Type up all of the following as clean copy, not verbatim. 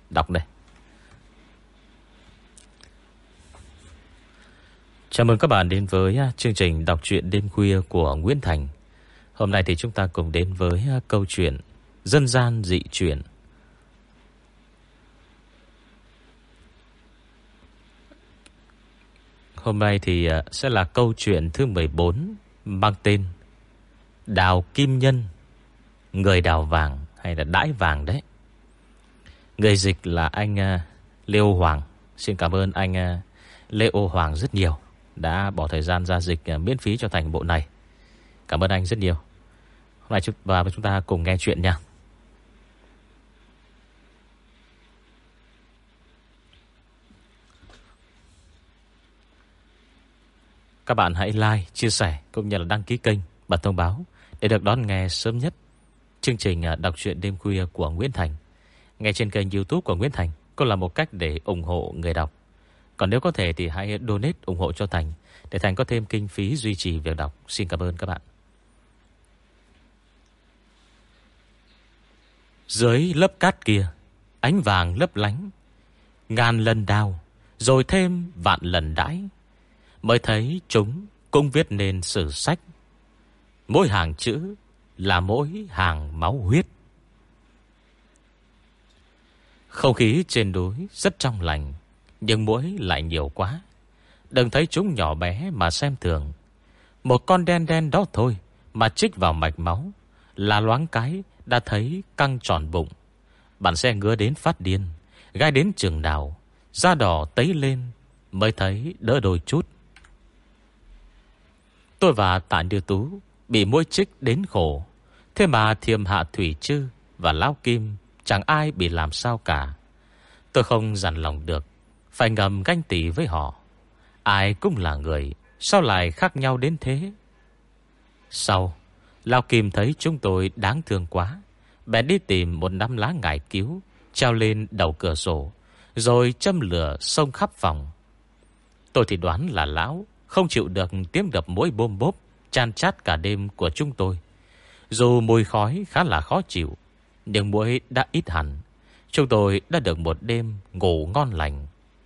đọc đây. Chào mừng các bạn đến với chương trình đọc truyện đêm khuya của Nguyễn Thành. Hôm nay thì chúng ta cùng đến với câu chuyện Dân gian dị truyện. Hôm nay thì sẽ là câu chuyện thứ 14, mang tên Đào Kim Nhân, người đào vàng hay là đãi vàng đấy. Người dịch là anh Lê Ô Hoàng. Xin cảm ơn anh Lê Ô Hoàng rất nhiều đã bỏ thời gian ra dịch miễn phí cho Thành bộ này. Cảm ơn anh rất nhiều. Hôm nay chúng ta cùng nghe chuyện nha. Các bạn hãy like, chia sẻ cũng như là đăng ký kênh, bật thông báo để được đón nghe sớm nhất chương trình đọc truyện đêm khuya của Nguyễn Thành. Nghe trên kênh YouTube của Nguyễn Thành cũng là một cách để ủng hộ người đọc. Còn nếu có thể thì hãy donate ủng hộ cho Thành để Thành có thêm kinh phí duy trì việc đọc. Xin cảm ơn các bạn. Dưới lớp cát kia, ánh vàng lấp lánh, ngàn lần đào rồi thêm vạn lần đãi, mới thấy chúng cũng viết nên sử sách. Mỗi hàng chữ là mỗi hàng máu huyết. Không khí trên núi rất trong lành, nhưng muỗi lại nhiều quá. Đừng thấy chúng nhỏ bé mà xem thường. Một con đen đen đó thôi mà chích vào mạch máu là loáng cái đã thấy căng tròn bụng. Bạn sẽ ngứa đến phát điên, gai đến chừng nào da đỏ tấy lên mới thấy đỡ đôi chút. Tôi và Tạ Như Tú bị muỗi chích đến khổ, thế mà Thiềm Hạ Thủy Trư và Lão Kim chẳng ai bị làm sao cả. Tôi không dằn lòng được, phải ngầm ganh tị với họ. Ai cũng là người, sao lại khác nhau đến thế? Sau, Lão Kim thấy chúng tôi đáng thương quá, bèn đi tìm một nắm lá ngải cứu, treo lên đầu cửa sổ, rồi châm lửa xông khắp phòng. Tôi thì đoán là lão không chịu được tiếng đập muỗi bôm bốp chan chát cả đêm của chúng tôi. Dù mùi khói khá là khó chịu, nhưng muỗi đã ít hẳn. Chúng tôi đã được một đêm ngủ ngon lành.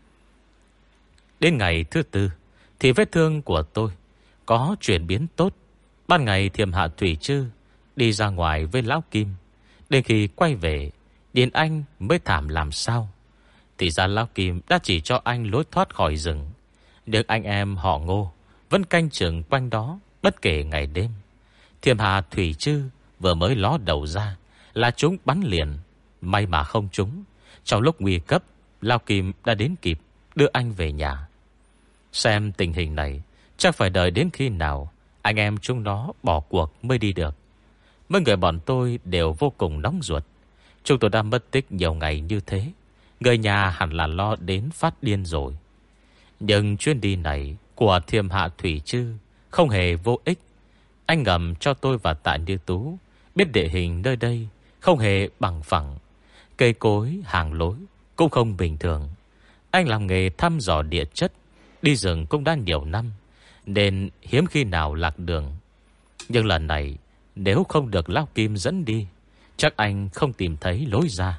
Đến ngày thứ tư thì vết thương của tôi có chuyển biến tốt. Ban ngày Thiềm Hạ Thủy Trư đi ra ngoài với Lão Kim. Đến khi quay về, Điền Anh mới thảm làm sao. Thì ra Lão Kim đã chỉ cho anh lối thoát khỏi rừng. Được anh em họ Ngô vẫn canh chừng quanh đó bất kể ngày đêm. Thiềm Hạ Thủy Trư vừa mới ló đầu ra là chúng bắn liền. May mà không trúng. Trong lúc nguy cấp, Lão Kim đã đến kịp đưa anh về nhà. Xem tình hình này, chắc phải đợi đến khi nào anh em chúng nó bỏ cuộc mới đi được. Mấy người bọn tôi đều vô cùng nóng ruột. Chúng tôi đã mất tích nhiều ngày như thế, người nhà hẳn là lo đến phát điên rồi. Nhưng chuyến đi này của Thiềm Hạ Thủy Trư không hề vô ích. Anh ngầm cho tôi và Tạ Như Tú biết địa hình nơi đây không hề bằng phẳng, cây cối hàng lối cũng không bình thường. Anh làm nghề thăm dò địa chất, đi rừng cũng đã nhiều năm, nên hiếm khi nào lạc đường. Nhưng lần này, nếu không được Lão Kim dẫn đi, chắc anh không tìm thấy lối ra.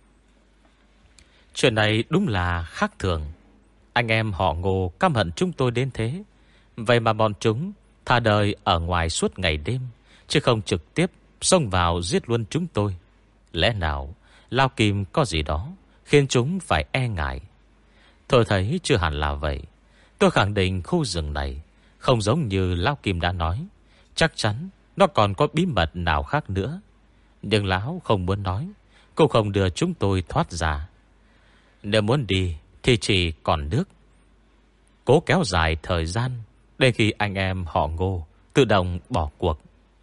Chuyện này đúng là khác thường. Anh em họ Ngô căm hận chúng tôi đến thế, vậy mà bọn chúng thà đời ở ngoài suốt ngày đêm, chứ không trực tiếp xông vào giết luôn chúng tôi. Lẽ nào Lão Kim có gì đó khiến chúng phải e ngại? Tôi thấy chưa hẳn là vậy. Tôi khẳng định khu rừng này không giống như Lão Kim đã nói. Chắc chắn nó còn có bí mật nào khác nữa. Nhưng Lão không muốn nói, cũng không đưa chúng tôi thoát ra. Nếu muốn đi thì chỉ còn nước. Cố kéo dài thời gian đến khi anh em họ Ngô tự động bỏ cuộc.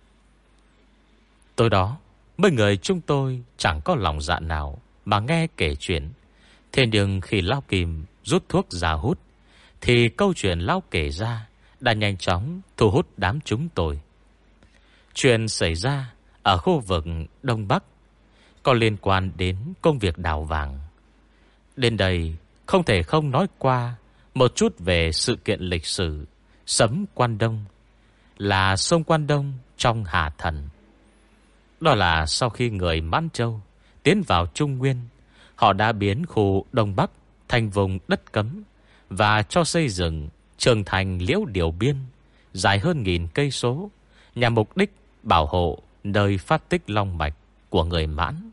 Tối đó, mấy người chúng tôi chẳng có lòng dạ nào mà nghe kể chuyện. Thế nhưng khi Lão Kim rút thuốc ra hút, thì câu chuyện Lão kể ra đã nhanh chóng thu hút đám chúng tôi. Chuyện xảy ra ở khu vực Đông Bắc, có liên quan đến công việc đào vàng. Đến đây không thể không nói qua một chút về sự kiện lịch sử Sấm Quan Đông, là sông Quan Đông trong Hà Thần. Đó là sau khi người Mãn Châu tiến vào Trung Nguyên, Họ đã biến khu Đông Bắc thành vùng đất cấm và cho xây dựng trường thành Liễu Điều Biên dài hơn 1000 cây số nhằm mục đích bảo hộ nơi phát tích long mạch của người Mãn.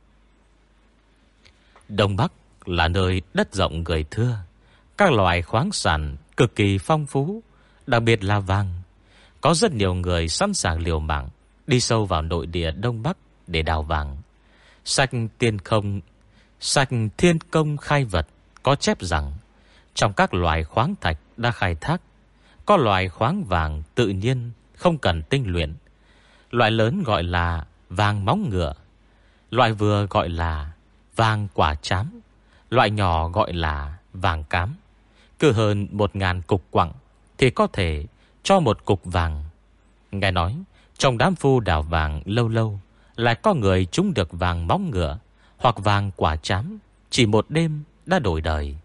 Đông Bắc là nơi đất rộng người thưa, các loại khoáng sản cực kỳ phong phú, đặc biệt là vàng. Có rất nhiều người sẵn sàng liều mạng đi sâu vào nội địa Đông Bắc để đào vàng. Sách Thiên Công Khai Vật có chép rằng trong các loại khoáng thạch đã khai thác, có loại khoáng vàng tự nhiên không cần tinh luyện. Loại lớn gọi là vàng móng ngựa, loại vừa gọi là vàng quả trám, loại nhỏ gọi là vàng cám. Cứ hơn 1000 cục quặng thì có thể cho một cục vàng. Nghe nói trong đám phu đào vàng lâu lâu lại có người trúng được vàng móng ngựa hoặc vàng quả trám, chỉ một đêm đã đổi đời.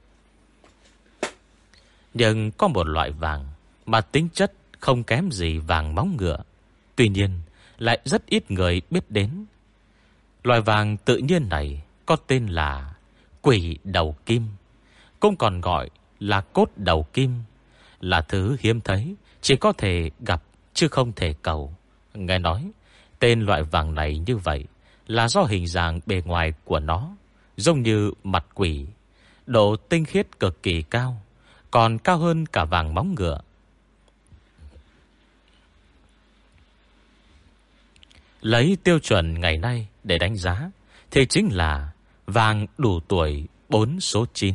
Nhưng có một loại vàng mà tính chất không kém gì vàng móng ngựa, tuy nhiên lại rất ít người biết đến. Loại vàng tự nhiên này có tên là quỷ đầu kim, cũng còn gọi là cốt đầu kim, là thứ hiếm thấy, chỉ có thể gặp chứ không thể cầu. Nghe nói tên loại vàng này như vậy là do hình dạng bề ngoài của nó giống như mặt quỷ, độ tinh khiết cực kỳ cao, còn cao hơn cả vàng móng ngựa. Lấy tiêu chuẩn ngày nay để đánh giá thì chính là vàng đủ tuổi 4 số 9.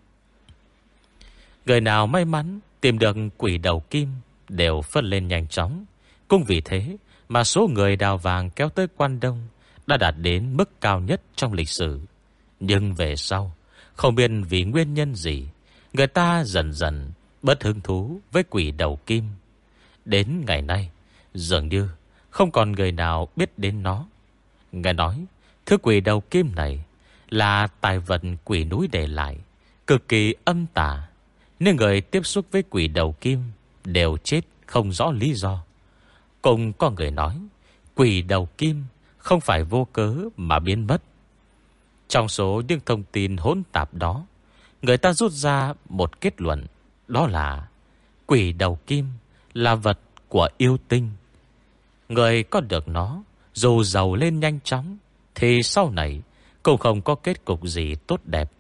Người nào may mắn tìm được quỷ đầu kim đều phất lên nhanh chóng. Cũng vì thế mà số người đào vàng kéo tới Quan Đông đã đạt đến mức cao nhất trong lịch sử. Nhưng về sau, không biết vì nguyên nhân gì, người ta dần dần bớt hứng thú với quỷ đầu kim. Đến ngày nay, dường như không còn người nào biết đến nó. Nghe nói, thứ quỷ đầu kim này là tài vật quỷ núi để lại, cực kỳ âm tà, nên người tiếp xúc với quỷ đầu kim đều chết không rõ lý do. Cũng có người nói quỷ đầu kim không phải vô cớ mà biến mất. Trong số những thông tin hỗn tạp đó, người ta rút ra một kết luận, đó là quỷ đầu kim là vật của yêu tinh. Người có được nó, dù giàu lên nhanh chóng, thì sau này cũng không có kết cục gì tốt đẹp.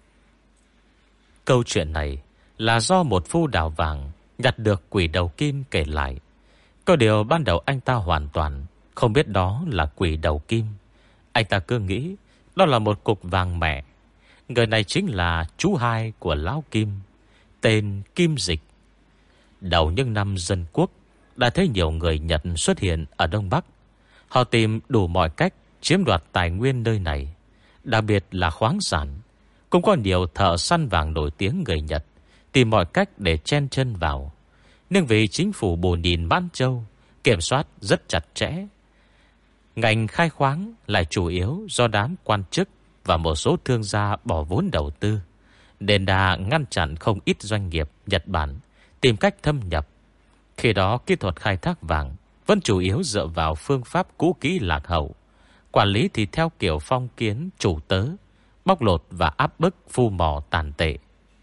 Câu chuyện này là do một phu đào vàng nhặt được quỷ đầu kim kể lại. Có điều ban đầu anh ta hoàn toàn không biết đó là quỷ đầu kim. Anh ta cứ nghĩ đó là một cục vàng mẹ. Người này chính là chú hai của Lão Kim, tên Kim Dịch. Đầu những năm dân quốc, đã thấy nhiều người Nhật xuất hiện ở Đông Bắc. Họ tìm đủ mọi cách chiếm đoạt tài nguyên nơi này, đặc biệt là khoáng sản. Cũng có nhiều thợ săn vàng nổi tiếng người Nhật tìm mọi cách để chen chân vào. Nhưng vì chính phủ Bồ Nhìn Ban Châu kiểm soát rất chặt chẽ, ngành khai khoáng lại chủ yếu do đám quan chức và một số thương gia bỏ vốn đầu tư, nên đã ngăn chặn không ít doanh nghiệp Nhật Bản tìm cách thâm nhập. Khi đó kỹ thuật khai thác vàng vẫn chủ yếu dựa vào phương pháp cũ kỹ lạc hậu, quản lý thì theo kiểu phong kiến chủ tớ, bóc lột và áp bức phu mỏ tàn tệ.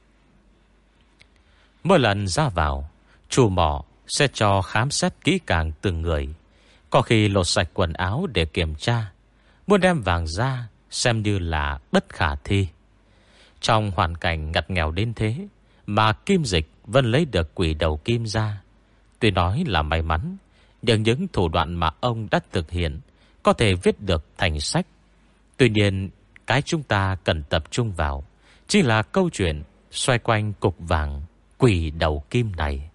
Mỗi lần ra vào, chủ mỏ sẽ cho khám xét kỹ càng từng người, có khi lột sạch quần áo để kiểm tra. Muốn đem vàng ra xem như là bất khả thi. Trong hoàn cảnh ngặt nghèo đến thế mà Kim Dịch vẫn lấy được quỷ đầu kim ra. Tuy nói là may mắn, nhưng những thủ đoạn mà ông đã thực hiện có thể viết được thành sách. Tuy nhiên, cái chúng ta cần tập trung vào chỉ là câu chuyện xoay quanh cục vàng quỷ đầu kim này.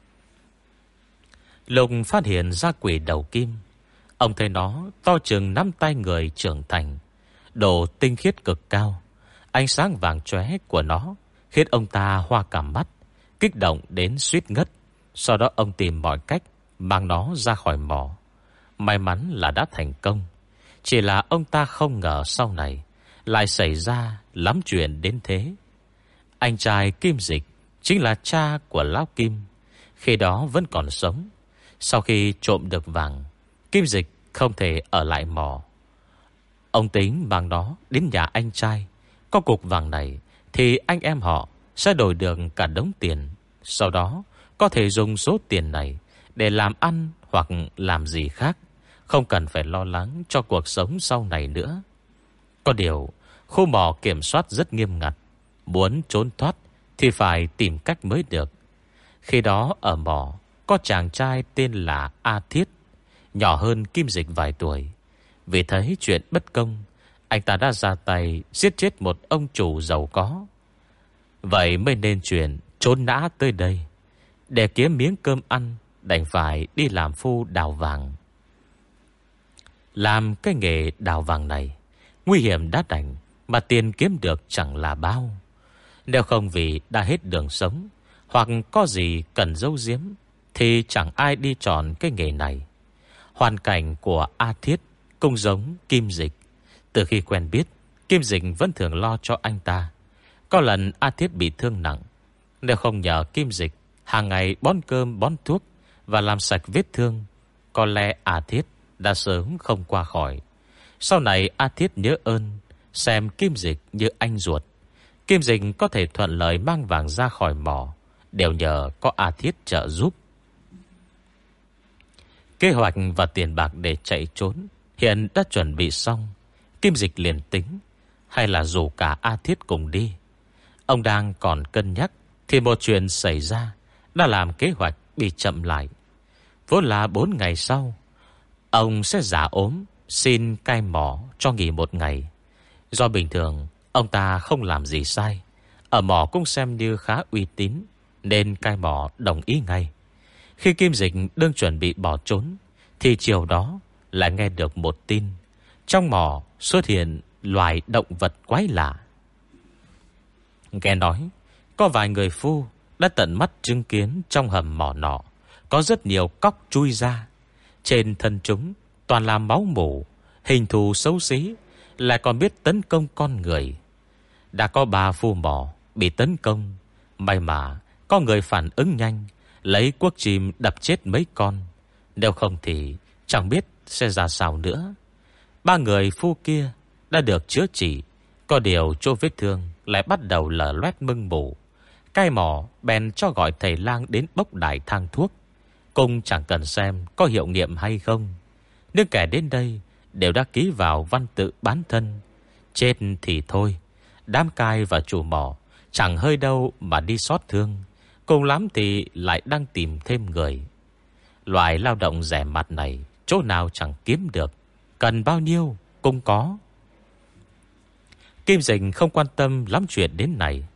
Lục phát hiện ra quỷ đầu kim, ông thấy nó to chừng nắm tay người trưởng thành, độ tinh khiết cực cao. Ánh sáng vàng chóe của nó khiến ông ta hoa cả mắt, kích động đến suýt ngất. Sau đó ông tìm mọi cách mang nó ra khỏi mỏ. May mắn là đã thành công. Chỉ là ông ta không ngờ sau này lại xảy ra lắm chuyện đến thế. Anh trai Kim Dịch chính là cha của Lão Kim, khi đó vẫn còn sống. Sau khi trộm được vàng, Kim Dịch không thể ở lại mỏ. Ông tính mang nó đến nhà anh trai, Có cục vàng này thì anh em họ sẽ đổi được cả đống tiền. Sau đó có thể dùng số tiền này để làm ăn hoặc làm gì khác, không cần phải lo lắng cho cuộc sống sau này nữa. Có điều, khu mỏ kiểm soát rất nghiêm ngặt. Muốn trốn thoát thì phải tìm cách mới được. Khi đó ở mỏ có chàng trai tên là A Thiết, nhỏ hơn Kim Dịch vài tuổi. Vì thấy chuyện bất công, anh ta đã ra tay giết chết một ông chủ giàu có. Vậy mới nên chuyện trốn nã tới đây. Để kiếm miếng cơm ăn, đành phải đi làm phu đào vàng. Làm cái nghề đào vàng này nguy hiểm đã đành, mà tiền kiếm được chẳng là bao. Nếu không vì đã hết đường sống, hoặc có gì cần giấu giếm, thì chẳng ai đi chọn cái nghề này. Hoàn cảnh của A Thiết cũng giống Kim Dịch. Từ khi quen biết, Kim Dịch vẫn thường lo cho anh ta. Có lần A Thiết bị thương nặng, nếu không nhờ Kim Dịch hàng ngày bón cơm bón thuốc và làm sạch vết thương, có lẽ A Thiết đã sớm không qua khỏi. Sau này A Thiết nhớ ơn, xem Kim Dịch như anh ruột. Kim Dịch có thể thuận lợi mang vàng ra khỏi mỏ đều nhờ có A Thiết trợ giúp. Kế hoạch và tiền bạc để chạy trốn hiện đã chuẩn bị xong. Kim Dịch liền tính, hay là rủ cả A Thiết cùng đi. Ông đang còn cân nhắc thì một chuyện xảy ra đã làm kế hoạch bị chậm lại. Vốn là 4 ngày sau, ông sẽ giả ốm, xin cai mỏ cho nghỉ 1 ngày. Do bình thường ông ta không làm gì sai, ở mỏ cũng xem như khá uy tín, nên cai mỏ đồng ý ngay. Khi Kim Dịch đang chuẩn bị bỏ trốn, thì chiều đó lại nghe được một tin. Trong mỏ xuất hiện loài động vật quái lạ. Nghe nói có vài người phu đã tận mắt chứng kiến trong hầm mỏ nọ có rất nhiều cóc chui ra. Trên thân chúng toàn là máu mủ, hình thù xấu xí, lại còn biết tấn công con người. Đã có 3 phu mỏ bị tấn công, may mà có người phản ứng nhanh, lấy cuốc chìm đập chết mấy con. Nếu không thì chẳng biết sẽ ra sao nữa. 3 người phu kia đã được chữa trị, có điều chỗ vết thương lại bắt đầu lở loét mưng mủ. Cai mỏ bèn cho gọi thầy lang đến bốc đại thang thuốc. Cũng chẳng cần xem có hiệu nghiệm hay không, nhưng kẻ đến đây đều đã ký vào văn tự bán thân. Chết thì thôi, đám cai và chủ mỏ chẳng hơi đâu mà đi xót thương, cùng lắm thì lại đang tìm thêm người. Loại lao động rẻ mạt này chỗ nào chẳng kiếm được, cần bao nhiêu cũng có. Kim Dịch không quan tâm lắm chuyện đến này.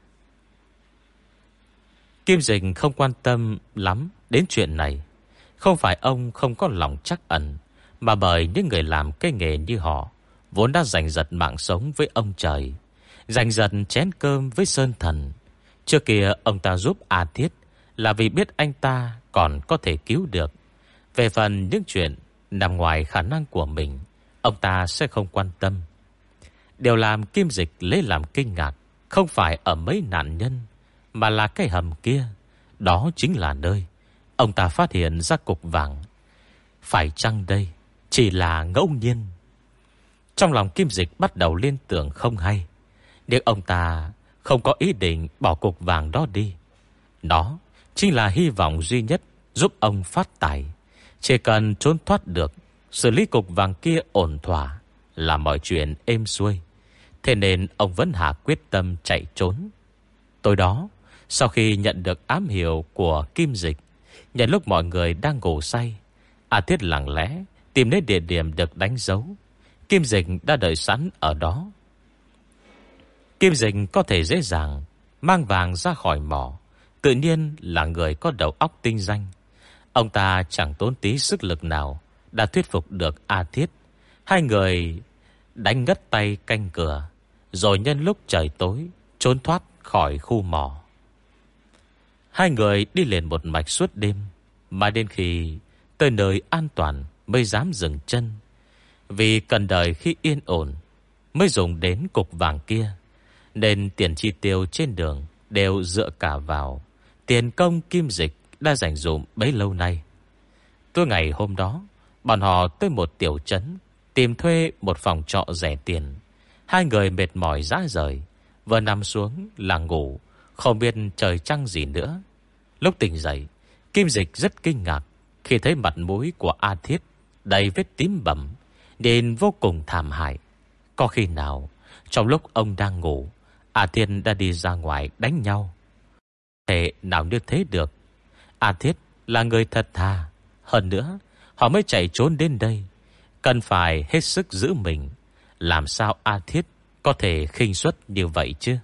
Kim Dịch không quan tâm lắm đến chuyện này. Không phải ông không có lòng trắc ẩn, mà bởi những người làm cái nghề như họ vốn đã giành giật mạng sống với ông trời, giành giật chén cơm với sơn thần. Trước kia ông ta giúp A Thiết là vì biết anh ta còn có thể cứu được. Về phần những chuyện nằm ngoài khả năng của mình, ông ta sẽ không quan tâm. Điều làm Kim Dịch lấy làm kinh ngạc không phải ở mấy nạn nhân, mà là cái hầm kia. Đó chính là nơi ông ta phát hiện ra cục vàng. Phải chăng đây chỉ là ngẫu nhiên? Trong lòng Kim Dịch bắt đầu liên tưởng không hay, nhưng ông ta không có ý định bỏ cục vàng đó đi. Nó chính là hy vọng duy nhất giúp ông phát tài. Chỉ cần trốn thoát được, xử lý cục vàng kia ổn thỏa là mọi chuyện êm xuôi. Thế nên ông vẫn hạ quyết tâm chạy trốn. Tối đó, sau khi nhận được ám hiệu của Kim Dịch, nhận lúc mọi người đang ngủ say, A Thiết lặng lẽ tìm đến địa điểm được đánh dấu. Kim Dịch đã đợi sẵn ở đó. Kim Dịch có thể dễ dàng mang vàng ra khỏi mỏ, tự nhiên là người có đầu óc tinh danh. Ông ta chẳng tốn tí sức lực nào đã thuyết phục được A Thiết. Hai người đánh ngất tay canh cửa, rồi nhân lúc trời tối trốn thoát khỏi khu mỏ. Hai người đi liền một mạch suốt đêm, mà đến khi tới nơi an toàn mới dám dừng chân. Vì cần đợi khi yên ổn mới dùng đến cục vàng kia, nên tiền chi tiêu trên đường đều dựa cả vào tiền công Kim Dịch đã dành dụm bấy lâu nay. Tối ngày hôm đó, bọn họ tới một tiểu trấn tìm thuê một phòng trọ rẻ tiền. Hai người mệt mỏi rã rời, vừa nằm xuống là ngủ, không biết trời trăng gì nữa. Lúc tỉnh dậy, Kim Dịch rất kinh ngạc khi thấy mặt mũi của A Thiết đầy vết tím bầm, nên vô cùng thảm hại. Có khi nào trong lúc ông đang ngủ, A Thiết đã đi ra ngoài đánh nhau? Thể nào như thế được? A Thiết là người thật thà. Hơn nữa, họ mới chạy trốn đến đây, cần phải hết sức giữ mình. Làm sao A Thiết có thể khinh suất như vậy chứ?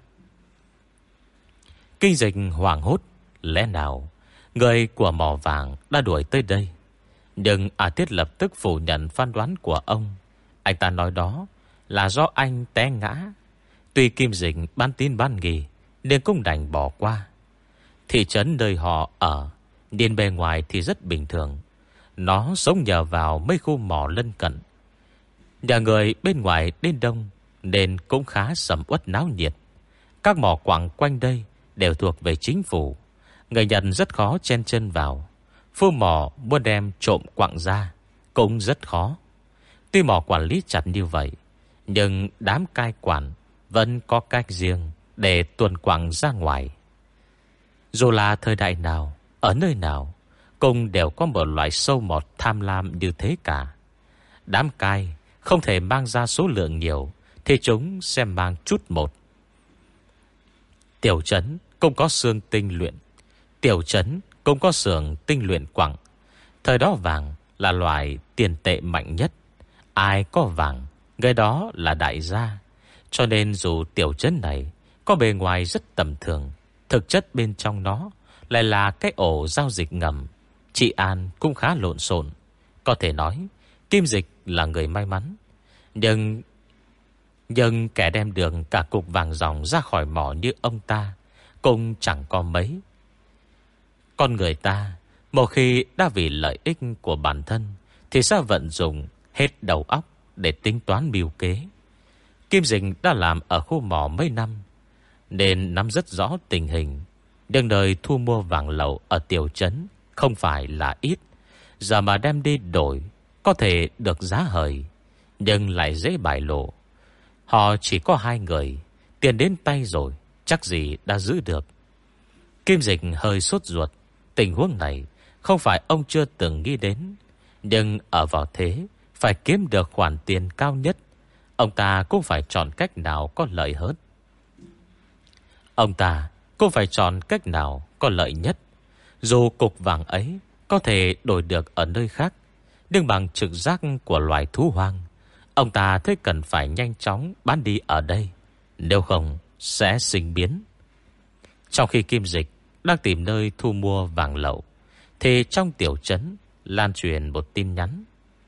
Kinh Dịch hoảng hốt. Lẽ nào người của mỏ vàng đã đuổi tới đây? Nhưng A Thiết lập tức phủ nhận phán đoán của ông. Anh ta nói đó là do anh té ngã. Tuy Kim Dịch bán tín bán nghi, nên cũng đành bỏ qua. Thị trấn nơi họ ở, nhìn bề ngoài thì rất bình thường. Nó sống nhờ vào mấy khu mỏ lân cận. Nhà người bên ngoài đến đông, nên cũng khá sầm uất náo nhiệt. Các mỏ quặng quanh đây đều thuộc về chính phủ. Người Nhật rất khó chen chân vào. Phu mỏ muốn đem trộm quặng ra cũng rất khó. Tuy mỏ quản lý chặt như vậy, nhưng đám cai quản vẫn có cách riêng để tuần quặng ra ngoài. Dù là thời đại nào, ở nơi nào, cũng đều có một loại sâu mọt tham lam như thế cả. Đám cai không thể mang ra số lượng nhiều, thì chúng sẽ mang chút một. Tiểu trấn cũng có xương tinh luyện. Tiểu trấn cũng có xưởng tinh luyện quặng. Thời đó vàng là loại tiền tệ mạnh nhất. Ai có vàng, người đó là đại gia. Cho nên dù tiểu trấn này có bề ngoài rất tầm thường, thực chất bên trong nó lại là cái ổ giao dịch ngầm. Trị an cũng khá lộn xộn. Có thể nói Kim Dịch là người may mắn. Nhưng kẻ đem được cả cục vàng ròng ra khỏi mỏ như ông ta cũng chẳng có mấy. Con người ta một khi đã vì lợi ích của bản thân thì sẽ vận dụng hết đầu óc để tính toán mưu kế. Kim Dịch đã làm ở khu mỏ mấy năm, nên nắm rất rõ tình hình. Nhưng đời thu mua vàng lậu ở tiểu trấn không phải là ít. Giờ mà đem đi đổi có thể được giá hời, nhưng lại dễ bại lộ. Họ chỉ có hai người, tiền đến tay rồi, chắc gì đã giữ được. Kim Dịch hơi sốt ruột. Tình huống này không phải ông chưa từng nghĩ đến, nhưng ở vào thế phải kiếm được khoản tiền cao nhất, ông ta cũng phải chọn cách nào có lợi hơn. Ông ta cũng phải chọn cách nào có lợi nhất. Dù cục vàng ấy có thể đổi được ở nơi khác, nhưng bằng trực giác của loài thú hoang, ông ta thấy cần phải nhanh chóng bán đi ở đây, nếu không sẽ sinh biến. Trong khi Kim Dịch đang tìm nơi thu mua vàng lậu, thì trong tiểu trấn lan truyền một tin nhắn.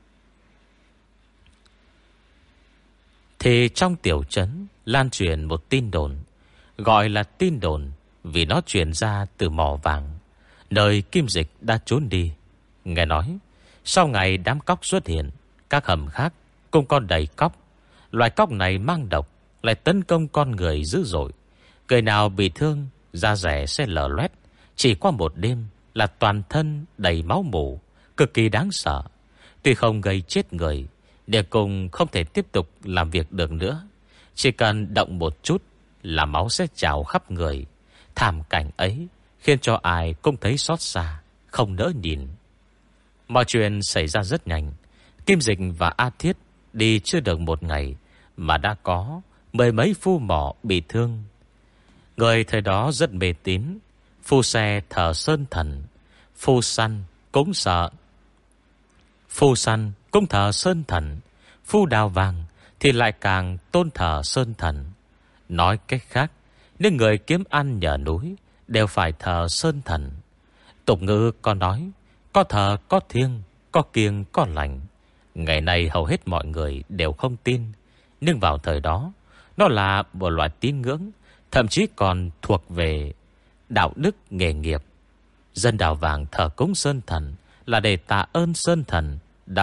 Một tin đồn. Gọi là tin đồn vì nó truyền ra từ mỏ vàng, nơi Kim Dịch đã trốn đi. Nghe nói sau ngày đám cóc xuất hiện, các hầm khác cũng có đầy cóc. Loài cóc này mang độc, lại tấn công con người dữ dội. Người nào bị thương, da rẻ sẽ lở loét. Chỉ qua một đêm là toàn thân đầy máu mủ, cực kỳ đáng sợ. Tuy không gây chết người, nhưng cũng không thể tiếp tục làm việc được nữa. Chỉ cần động một chút là máu sẽ trào khắp người. Thảm cảnh ấy khiến cho ai cũng thấy xót xa, không nỡ nhìn. Mọi chuyện xảy ra rất nhanh. Kim Dịch và A Thiết đi chưa được một ngày mà đã có mười mấy phu mỏ bị thương. Người thời đó rất mê tín. Phu xe thờ sơn thần, phu săn cũng sợ. Phu săn cũng thờ sơn thần, phu đào vàng thì lại càng tôn thờ sơn thần. Nói cách khác, những người kiếm ăn nhờ núi đều phải thờ sơn thần. Tục ngữ có nói, có thờ có thiêng, có kiêng có lành. Ngày nay hầu hết mọi người đều không tin, nhưng vào thời đó nó là một loại tín ngưỡng, thậm chí còn thuộc về đạo đức nghề nghiệp. Dân đào vàng thờ cúng sơn thần là để tạ ơn sơn thần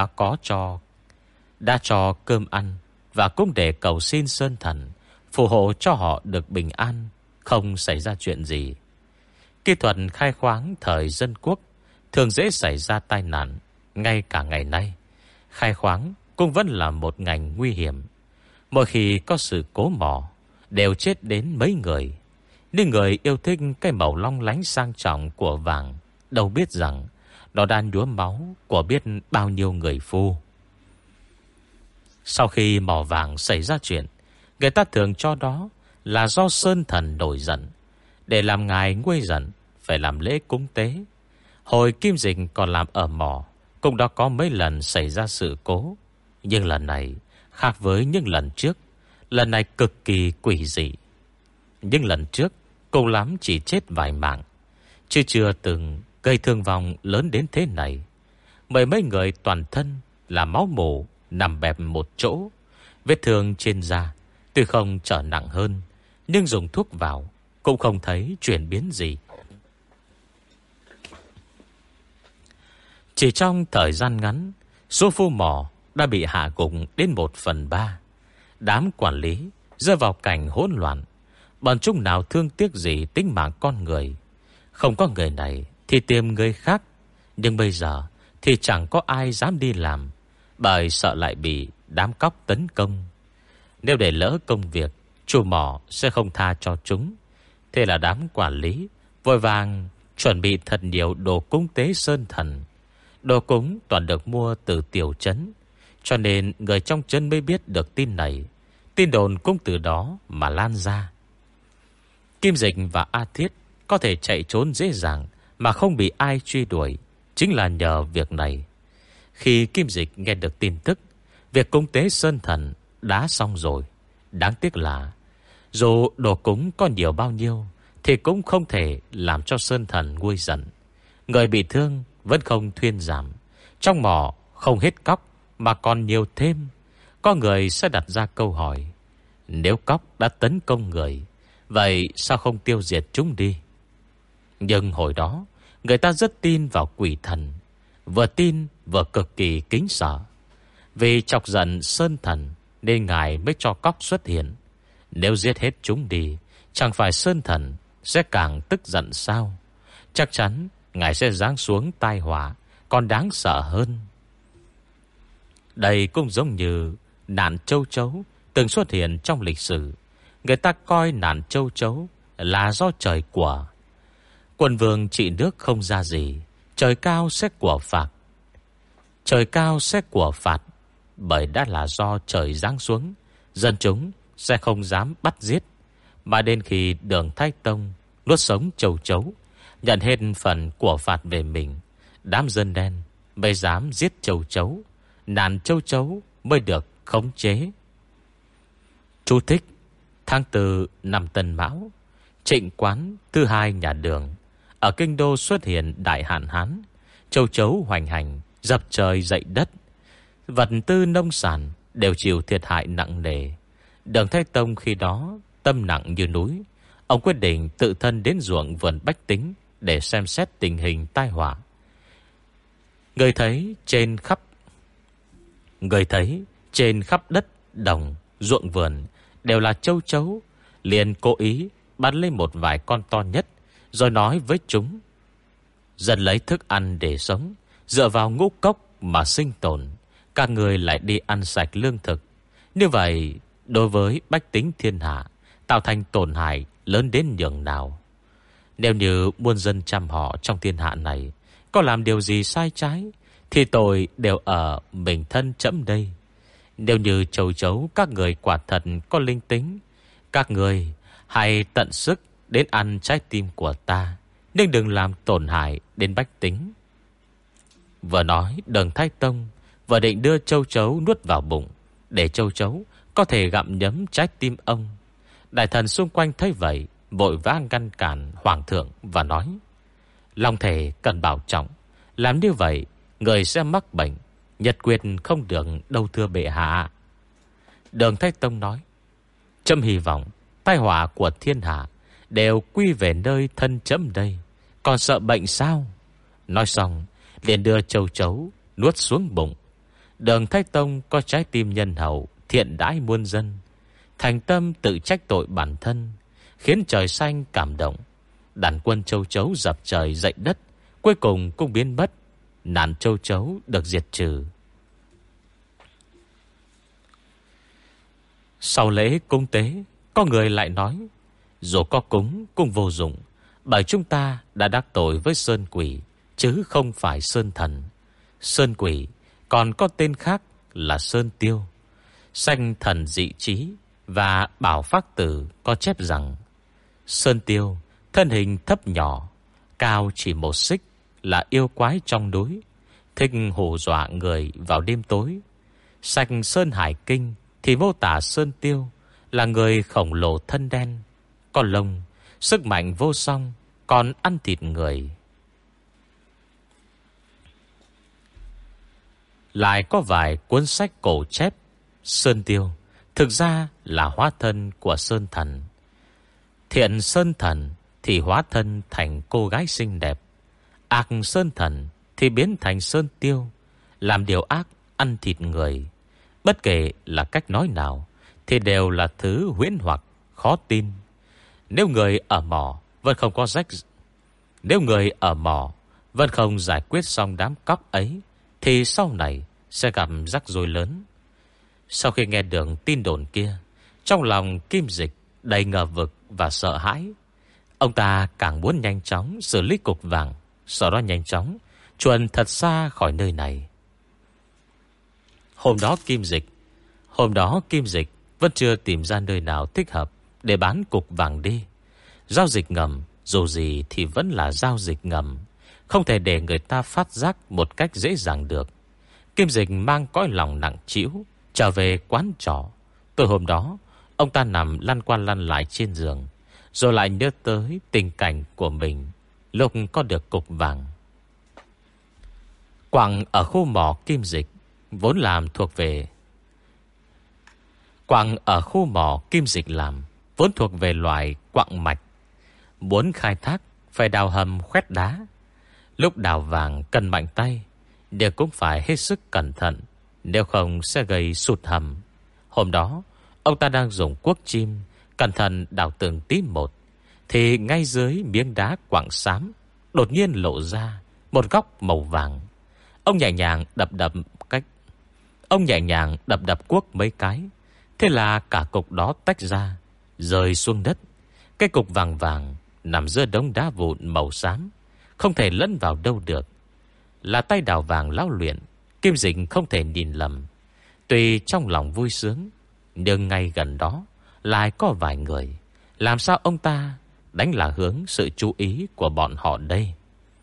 đã cho cơm ăn, và cũng để cầu xin sơn thần phù hộ cho họ được bình an, không xảy ra chuyện gì. Kỹ thuật khai khoáng thời dân quốc thường dễ xảy ra tai nạn. Ngay cả ngày nay, khai khoáng cũng vẫn là một ngành nguy hiểm. Mỗi khi có sự cố mỏ, đều chết đến mấy người. Nhưng người yêu thích cái màu long lánh sang trọng của vàng đâu biết rằng nó đang đúa máu của biết bao nhiêu người phu. Sau khi mỏ vàng xảy ra chuyện, người ta thường cho đó là do Sơn Thần nổi giận. Để làm ngài nguôi giận, phải làm lễ cúng tế. Hồi Kim Dịch còn làm ở mỏ, cũng đã có mấy lần xảy ra sự cố. Nhưng lần này khác với những lần trước. Lần này cực kỳ quỷ dị. Nhưng lần trước cùng lắm chỉ chết vài mạng, chứ chưa từng gây thương vong lớn đến thế này. Mười mấy người toàn thân là máu mủ, nằm bẹp một chỗ. Vết thương trên da tuy không trở nặng hơn, nhưng dùng thuốc vào cũng không thấy chuyển biến gì. Chỉ trong thời gian ngắn, số phu mỏ đã bị hạ gục đến 1/3. Đám quản lý rơi vào cảnh hỗn loạn. Bọn chúng nào thương tiếc gì tính mạng con người. Không có người này thì tìm người khác. Nhưng bây giờ thì chẳng có ai dám đi làm, bởi sợ lại bị đám cóc tấn công. Nếu để lỡ công việc, chủ mỏ sẽ không tha cho chúng. Thế là đám quản lý vội vàng chuẩn bị thật nhiều đồ cúng tế Sơn Thần. Đồ cúng toàn được mua từ tiểu trấn, cho nên người trong trấn mới biết được tin này. Tin đồn cũng từ đó mà lan ra. Kim Dịch và A Thiết có thể chạy trốn dễ dàng mà không bị ai truy đuổi, chính là nhờ việc này. Khi Kim Dịch nghe được tin tức việc cúng tế Sơn Thần đã xong rồi, đáng tiếc là dù đồ cúng có nhiều bao nhiêu thì cũng không thể làm cho Sơn Thần nguôi giận. Người bị thương vẫn không thuyên giảm. Trong mỏ không hết cóc mà còn nhiều thêm. Có người sẽ đặt ra câu hỏi: nếu cóc đã tấn công người, vậy sao không tiêu diệt chúng đi? Nhưng hồi đó người ta rất tin vào quỷ thần, vừa tin vừa cực kỳ kính sợ. Vì chọc giận Sơn Thần nên ngài mới cho cóc xuất hiện. Nếu giết hết chúng đi, chẳng phải Sơn Thần sẽ càng tức giận sao? Chắc chắn ngài sẽ giáng xuống tai họa còn đáng sợ hơn. Đây cũng giống như nạn châu chấu từng xuất hiện trong lịch sử. Người ta coi nạn châu chấu là do trời của. Quân vương trị nước không ra gì, trời cao sẽ của phạt. Trời cao sẽ của phạt, bởi đã là do trời giáng xuống, dân chúng sẽ không dám bắt giết. Mà đến khi Đường Thái Tông nuốt sống châu chấu, nhận hết phần của phạt về mình, đám dân đen mới dám giết châu chấu. Nạn châu chấu mới được khống chế. Chú thích: tháng 4 năm Tân Mão, Trịnh quán thứ hai nhà Đường ở kinh đô xuất hiện đại hạn hán, châu chấu hoành hành, dập trời dậy đất, vật tư nông sản đều chịu thiệt hại nặng nề. Đường Thái Tông khi đó tâm nặng như núi. Ông quyết định tự thân đến ruộng vườn bách tính để xem xét tình hình tai họa. Người thấy trên khắp đất đồng, ruộng vườn đều là châu chấu, liền cố ý bắn lên một vài con to nhất, rồi nói với chúng: dần lấy thức ăn để sống, dựa vào ngũ cốc mà sinh tồn. Các người lại đi ăn sạch lương thực. Như vậy đối với bách tính thiên hạ tạo thành tổn hại lớn đến nhường nào. Nếu như muôn dân trăm họ trong thiên hạ này có làm điều gì sai trái, thì tội đều ở mình thân trẫm đây. Nếu như châu chấu các người quả thật có linh tính, các người hãy tận sức đến ăn trái tim của ta, nhưng đừng làm tổn hại đến bách tính. Vừa nói, Đường Thái Tông vừa định đưa châu chấu nuốt vào bụng, để châu chấu có thể gặm nhấm trái tim ông. Đại thần xung quanh thấy vậy, vội vã ngăn cản hoàng thượng và nói: long thể cần bảo trọng, làm như vậy người sẽ mắc bệnh, nhật quyết không được đâu thưa bệ hạ. Đường Thái Tông nói: trẫm hy vọng tai họa của thiên hạ đều quy về nơi thân trẫm đây, còn sợ bệnh sao? Nói xong liền đưa châu chấu nuốt xuống bụng. Đường Thái Tông có trái tim nhân hậu, thiện đãi muôn dân, thành tâm tự trách tội bản thân, khiến trời xanh cảm động. Đàn quân châu chấu dập trời dậy đất, cuối cùng cũng biến mất. Nạn châu chấu được diệt trừ. Sau lễ cúng tế, có người lại nói, dù có cúng cũng vô dụng, bởi chúng ta đã đắc tội với sơn quỷ, chứ không phải sơn thần. Sơn quỷ còn có tên khác là sơn tiêu. Sanh thần dị trí và Bảo Phác Tử có chép rằng, sơn tiêu thân hình thấp nhỏ, cao chỉ 1 xích, là yêu quái trong núi, thích hù dọa người vào đêm tối. Sạch Sơn Hải Kinh thì mô tả sơn tiêu là người khổng lồ thân đen, có lông, sức mạnh vô song, còn ăn thịt người. Lại có vài cuốn sách cổ chép sơn tiêu thực ra là hóa thân của sơn thần. Thiện sơn thần thì hóa thân thành cô gái xinh đẹp, ác sơn thần thì biến thành sơn tiêu, làm điều ác, ăn thịt người. Bất kể là cách nói nào thì đều là thứ huyễn hoặc, khó tin. Nếu người ở mỏ vẫn không giải quyết xong đám cóc ấy, thì sau này sẽ gặp rắc rối lớn. Sau khi nghe được tin đồn kia, trong lòng Kim Dịch đầy ngờ vực và sợ hãi. Ông ta càng muốn nhanh chóng xử lý cục vàng, sau đó nhanh chóng chuồn thật xa khỏi nơi này. Hôm đó Kim Dịch vẫn chưa tìm ra nơi nào thích hợp để bán cục vàng đi. Giao dịch ngầm dù gì thì vẫn là giao dịch ngầm, không thể để người ta phát giác một cách dễ dàng được. Kim Dịch mang cõi lòng nặng trĩu trở về quán trọ. Tối hôm đó, ông ta nằm lăn qua lăn lại trên giường, rồi lại nhớ tới tình cảnh của mình lúc có được cục vàng. Quặng ở khu mỏ Kim Dịch vốn làm thuộc về vốn thuộc về loại quặng mạch. Muốn khai thác phải đào hầm khoét đá. Lúc đào vàng cần mạnh tay, đều cũng phải hết sức cẩn thận, nếu không sẽ gây sụt hầm. Hôm đó, ông ta đang dùng cuốc chim cẩn thận đào từng tí một, thì ngay dưới miếng đá quặng xám đột nhiên lộ ra một góc màu vàng. Ông nhẹ nhàng đập cuốc mấy cái, thế là cả cục đó tách ra, rơi xuống đất. Cái cục vàng vàng nằm giữa đống đá vụn màu xám, không thể lẫn vào đâu được. Là tay đào vàng lão luyện, Kim Dịch không thể nhìn lầm. Tuy trong lòng vui sướng, nhưng ngay gần đó lại có vài người. Làm sao ông ta đánh là hướng sự chú ý của bọn họ đây?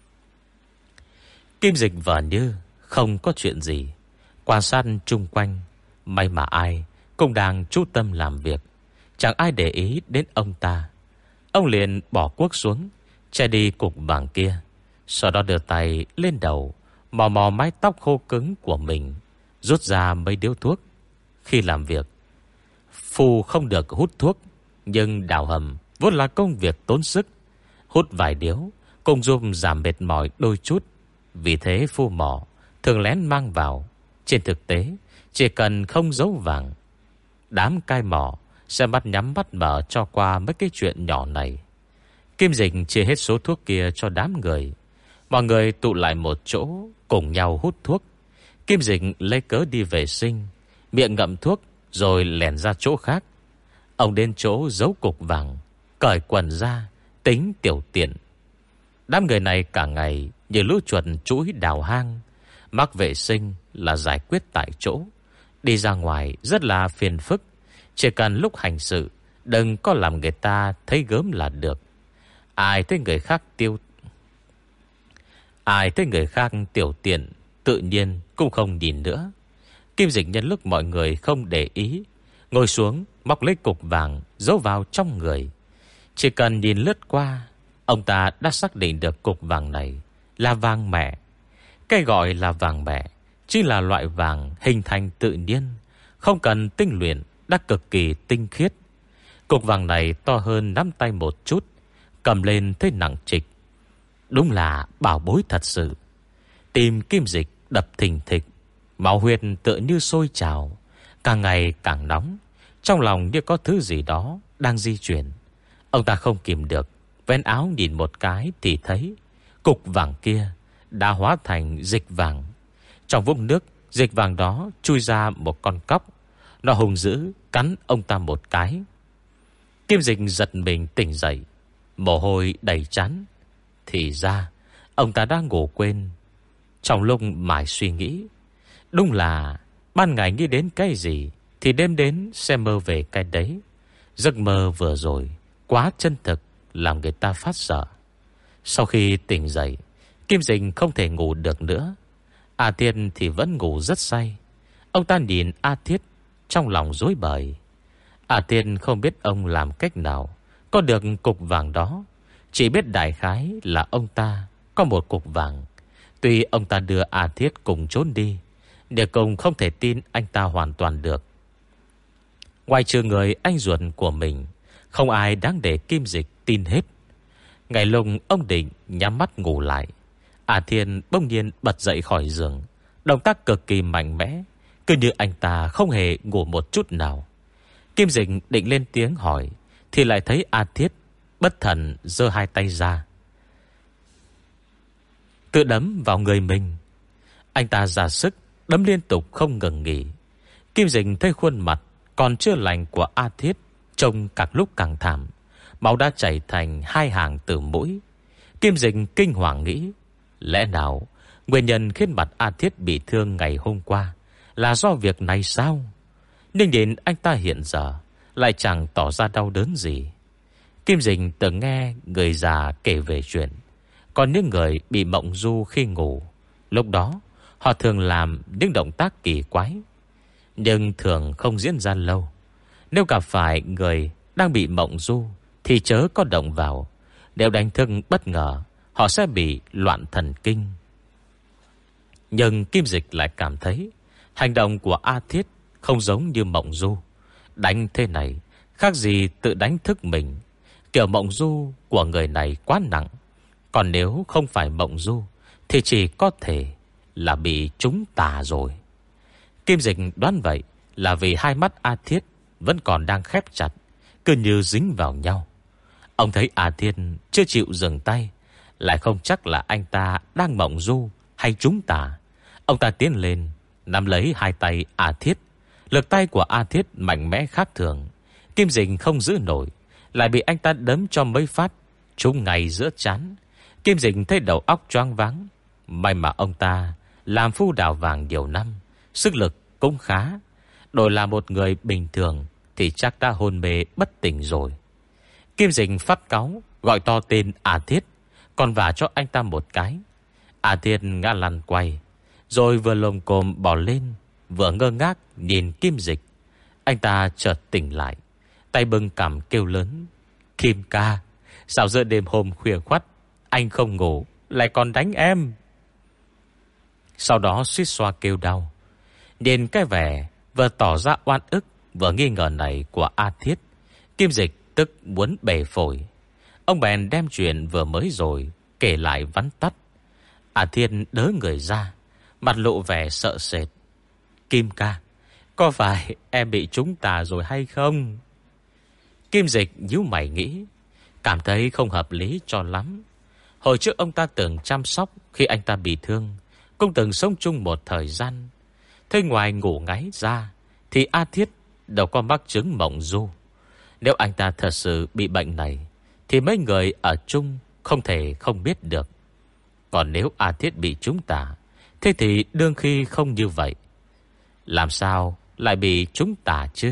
Kim Dịch vờ như không có chuyện gì, quan sát chung quanh. May mà ai cũng đang chú tâm làm việc, chẳng ai để ý đến ông ta. Ông liền bỏ cuốc xuống, che đi cục vàng kia, sau đó đưa tay lên đầu, mò mò mái tóc khô cứng của mình, rút ra mấy điếu thuốc. Khi làm việc, Phù không được hút thuốc, nhưng đào hầm vốn là công việc tốn sức, hút vài điếu cũng giúp giảm mệt mỏi đôi chút. Vì thế phu mỏ thường lén mang vào. Trên thực tế, chỉ cần không giấu vàng, đám cai mỏ sẽ mắt nhắm mắt mở cho qua mấy cái chuyện nhỏ này. Kim Dịch chia hết số thuốc kia cho đám người. Mọi người tụ lại một chỗ, cùng nhau hút thuốc. Kim Dịch lấy cớ đi vệ sinh, miệng ngậm thuốc rồi lèn ra chỗ khác. Ông đến chỗ giấu cục vàng, cởi quần ra, tính tiểu tiện. Đám người này cả ngày như lũ chuột chuỗi đào hang, mắc vệ sinh là giải quyết tại chỗ. Đi ra ngoài rất là phiền phức, chỉ cần lúc hành sự đừng có làm người ta thấy gớm là được. Ai thấy người khác tiểu tiện, tự nhiên cũng không nhìn nữa. Kim Dịch nhân lúc mọi người không để ý, ngồi xuống móc lấy cục vàng giấu vào trong người. Chỉ cần nhìn lướt qua, ông ta đã xác định được cục vàng này là vàng mẹ. Cái gọi là vàng mẹ chỉ là loại vàng hình thành tự nhiên, không cần tinh luyện, đã cực kỳ tinh khiết. Cục vàng này to hơn nắm tay một chút, cầm lên thấy nặng trịch. Đúng là bảo bối thật sự. Tim Kim Dịch đập thình thịch, máu huyết tựa như sôi trào, càng ngày càng nóng. Trong lòng như có thứ gì đó đang di chuyển. Ông ta không kìm được, vén áo nhìn một cái thì thấy cục vàng kia đã hóa thành dịch vàng. Trong vũng nước, dịch vàng đó chui ra một con cóc. Nó hung dữ cắn ông ta một cái. Kim Dịch giật mình tỉnh dậy, mồ hôi đầy trán. Thì ra ông ta đang ngủ quên. Trong lúc mải suy nghĩ, đúng là ban ngày nghĩ đến cái gì thì đêm đến sẽ mơ về cái đấy. Giấc mơ vừa rồi quá chân thực, làm người ta phát sợ. Sau khi tỉnh dậy, Kim Dịch không thể ngủ được nữa. A Thiết thì vẫn ngủ rất say. Ông ta nhìn A Thiết trong lòng rối bời. A Thiết không biết ông làm cách nào có được cục vàng đó, chỉ biết đại khái là ông ta có một cục vàng. Tuy ông ta đưa A Thiết cùng trốn đi, để cùng không thể tin anh ta hoàn toàn được. Ngoài trừ người anh ruột của mình, không ai đáng để Kim Dịch tin hết. Ngày lùng ông định nhắm mắt ngủ lại, A Thiên bỗng nhiên bật dậy khỏi giường, động tác cực kỳ mạnh mẽ, cứ như anh ta không hề ngủ một chút nào. Kim Dịch định lên tiếng hỏi, thì lại thấy A Thiết bất thần giơ hai tay ra, tự đấm vào người mình. Anh ta ra sức đấm liên tục không ngừng nghỉ. Kim Dịch thấy khuôn mặt còn chưa lành của A Thiết trông càng lúc càng thảm, máu đã chảy thành hai hàng từ mũi. Kim Dịch kinh hoàng nghĩ, lẽ nào nguyên nhân khiến mặt A Thiết bị thương ngày hôm qua là do việc này sao? Nhưng nhìn anh ta hiện giờ lại chẳng tỏ ra đau đớn gì. Kim Dịch từng nghe người già kể về chuyện còn những người bị mộng du khi ngủ, lúc đó họ thường làm những động tác kỳ quái, nhưng thường không diễn ra lâu. Nếu gặp phải người đang bị mộng du thì chớ có động vào. Nếu đánh thức bất ngờ, họ sẽ bị loạn thần kinh. Nhưng Kim Dịch lại cảm thấy hành động của A Thiết không giống như mộng du. Đánh thế này khác gì tự đánh thức mình. Kiểu mộng du của người này quá nặng. Còn nếu không phải mộng du thì chỉ có thể là bị trúng tà rồi. Kim Dịch đoán vậy là vì hai mắt A Thiết vẫn còn đang khép chặt, cứ như dính vào nhau. Ông thấy A Thiết chưa chịu dừng tay, lại không chắc là anh ta đang mộng du hay trúng tà. Ông ta tiến lên nắm lấy hai tay A Thiết. Lực tay của A Thiết mạnh mẽ khác thường. Kim Dịch không giữ nổi, lại bị anh ta đấm cho mấy phát trúng ngay giữa trán. Kim Dịch thấy đầu óc choáng váng. May mà ông ta làm phu đào vàng nhiều năm, sức lực cũng khá. Đổi là một người bình thường thì chắc đã hôn mê bất tỉnh rồi. Kim Dịch phát cáu gọi to tên A Thiết, còn vả cho anh ta một cái. A Thiết ngã lăn quay, rồi vừa lồm cồm bò lên, vừa ngơ ngác nhìn Kim Dịch. Anh ta chợt tỉnh lại, tay bưng cằm kêu lớn, Kim ca, sao giữa đêm hôm khuya khoắt anh không ngủ lại còn đánh em? Sau đó suýt xoa kêu đau. Nhìn cái vẻ vừa tỏ ra oan ức vừa nghi ngờ này của A Thiết, Kim Dịch tức muốn bể phổi. Ông bèn đem chuyện vừa mới rồi kể lại vắn tắt. A Thiên đớ người ra, mặt lộ vẻ sợ sệt. Kim ca, có phải em bị trúng tà rồi hay không? Kim Dịch nhíu mày nghĩ, cảm thấy không hợp lý cho lắm. Hồi trước ông ta từng chăm sóc khi anh ta bị thương, cũng từng sống chung một thời gian. Thế ngoài ngủ ngáy ra thì A Thiết đâu có mắc chứng mộng du. Nếu anh ta thật sự bị bệnh này thì mấy người ở chung không thể không biết được. Còn nếu A Thiết bị trúng tà, thế thì đương khi không như vậy. Làm sao lại bị trúng tà chứ?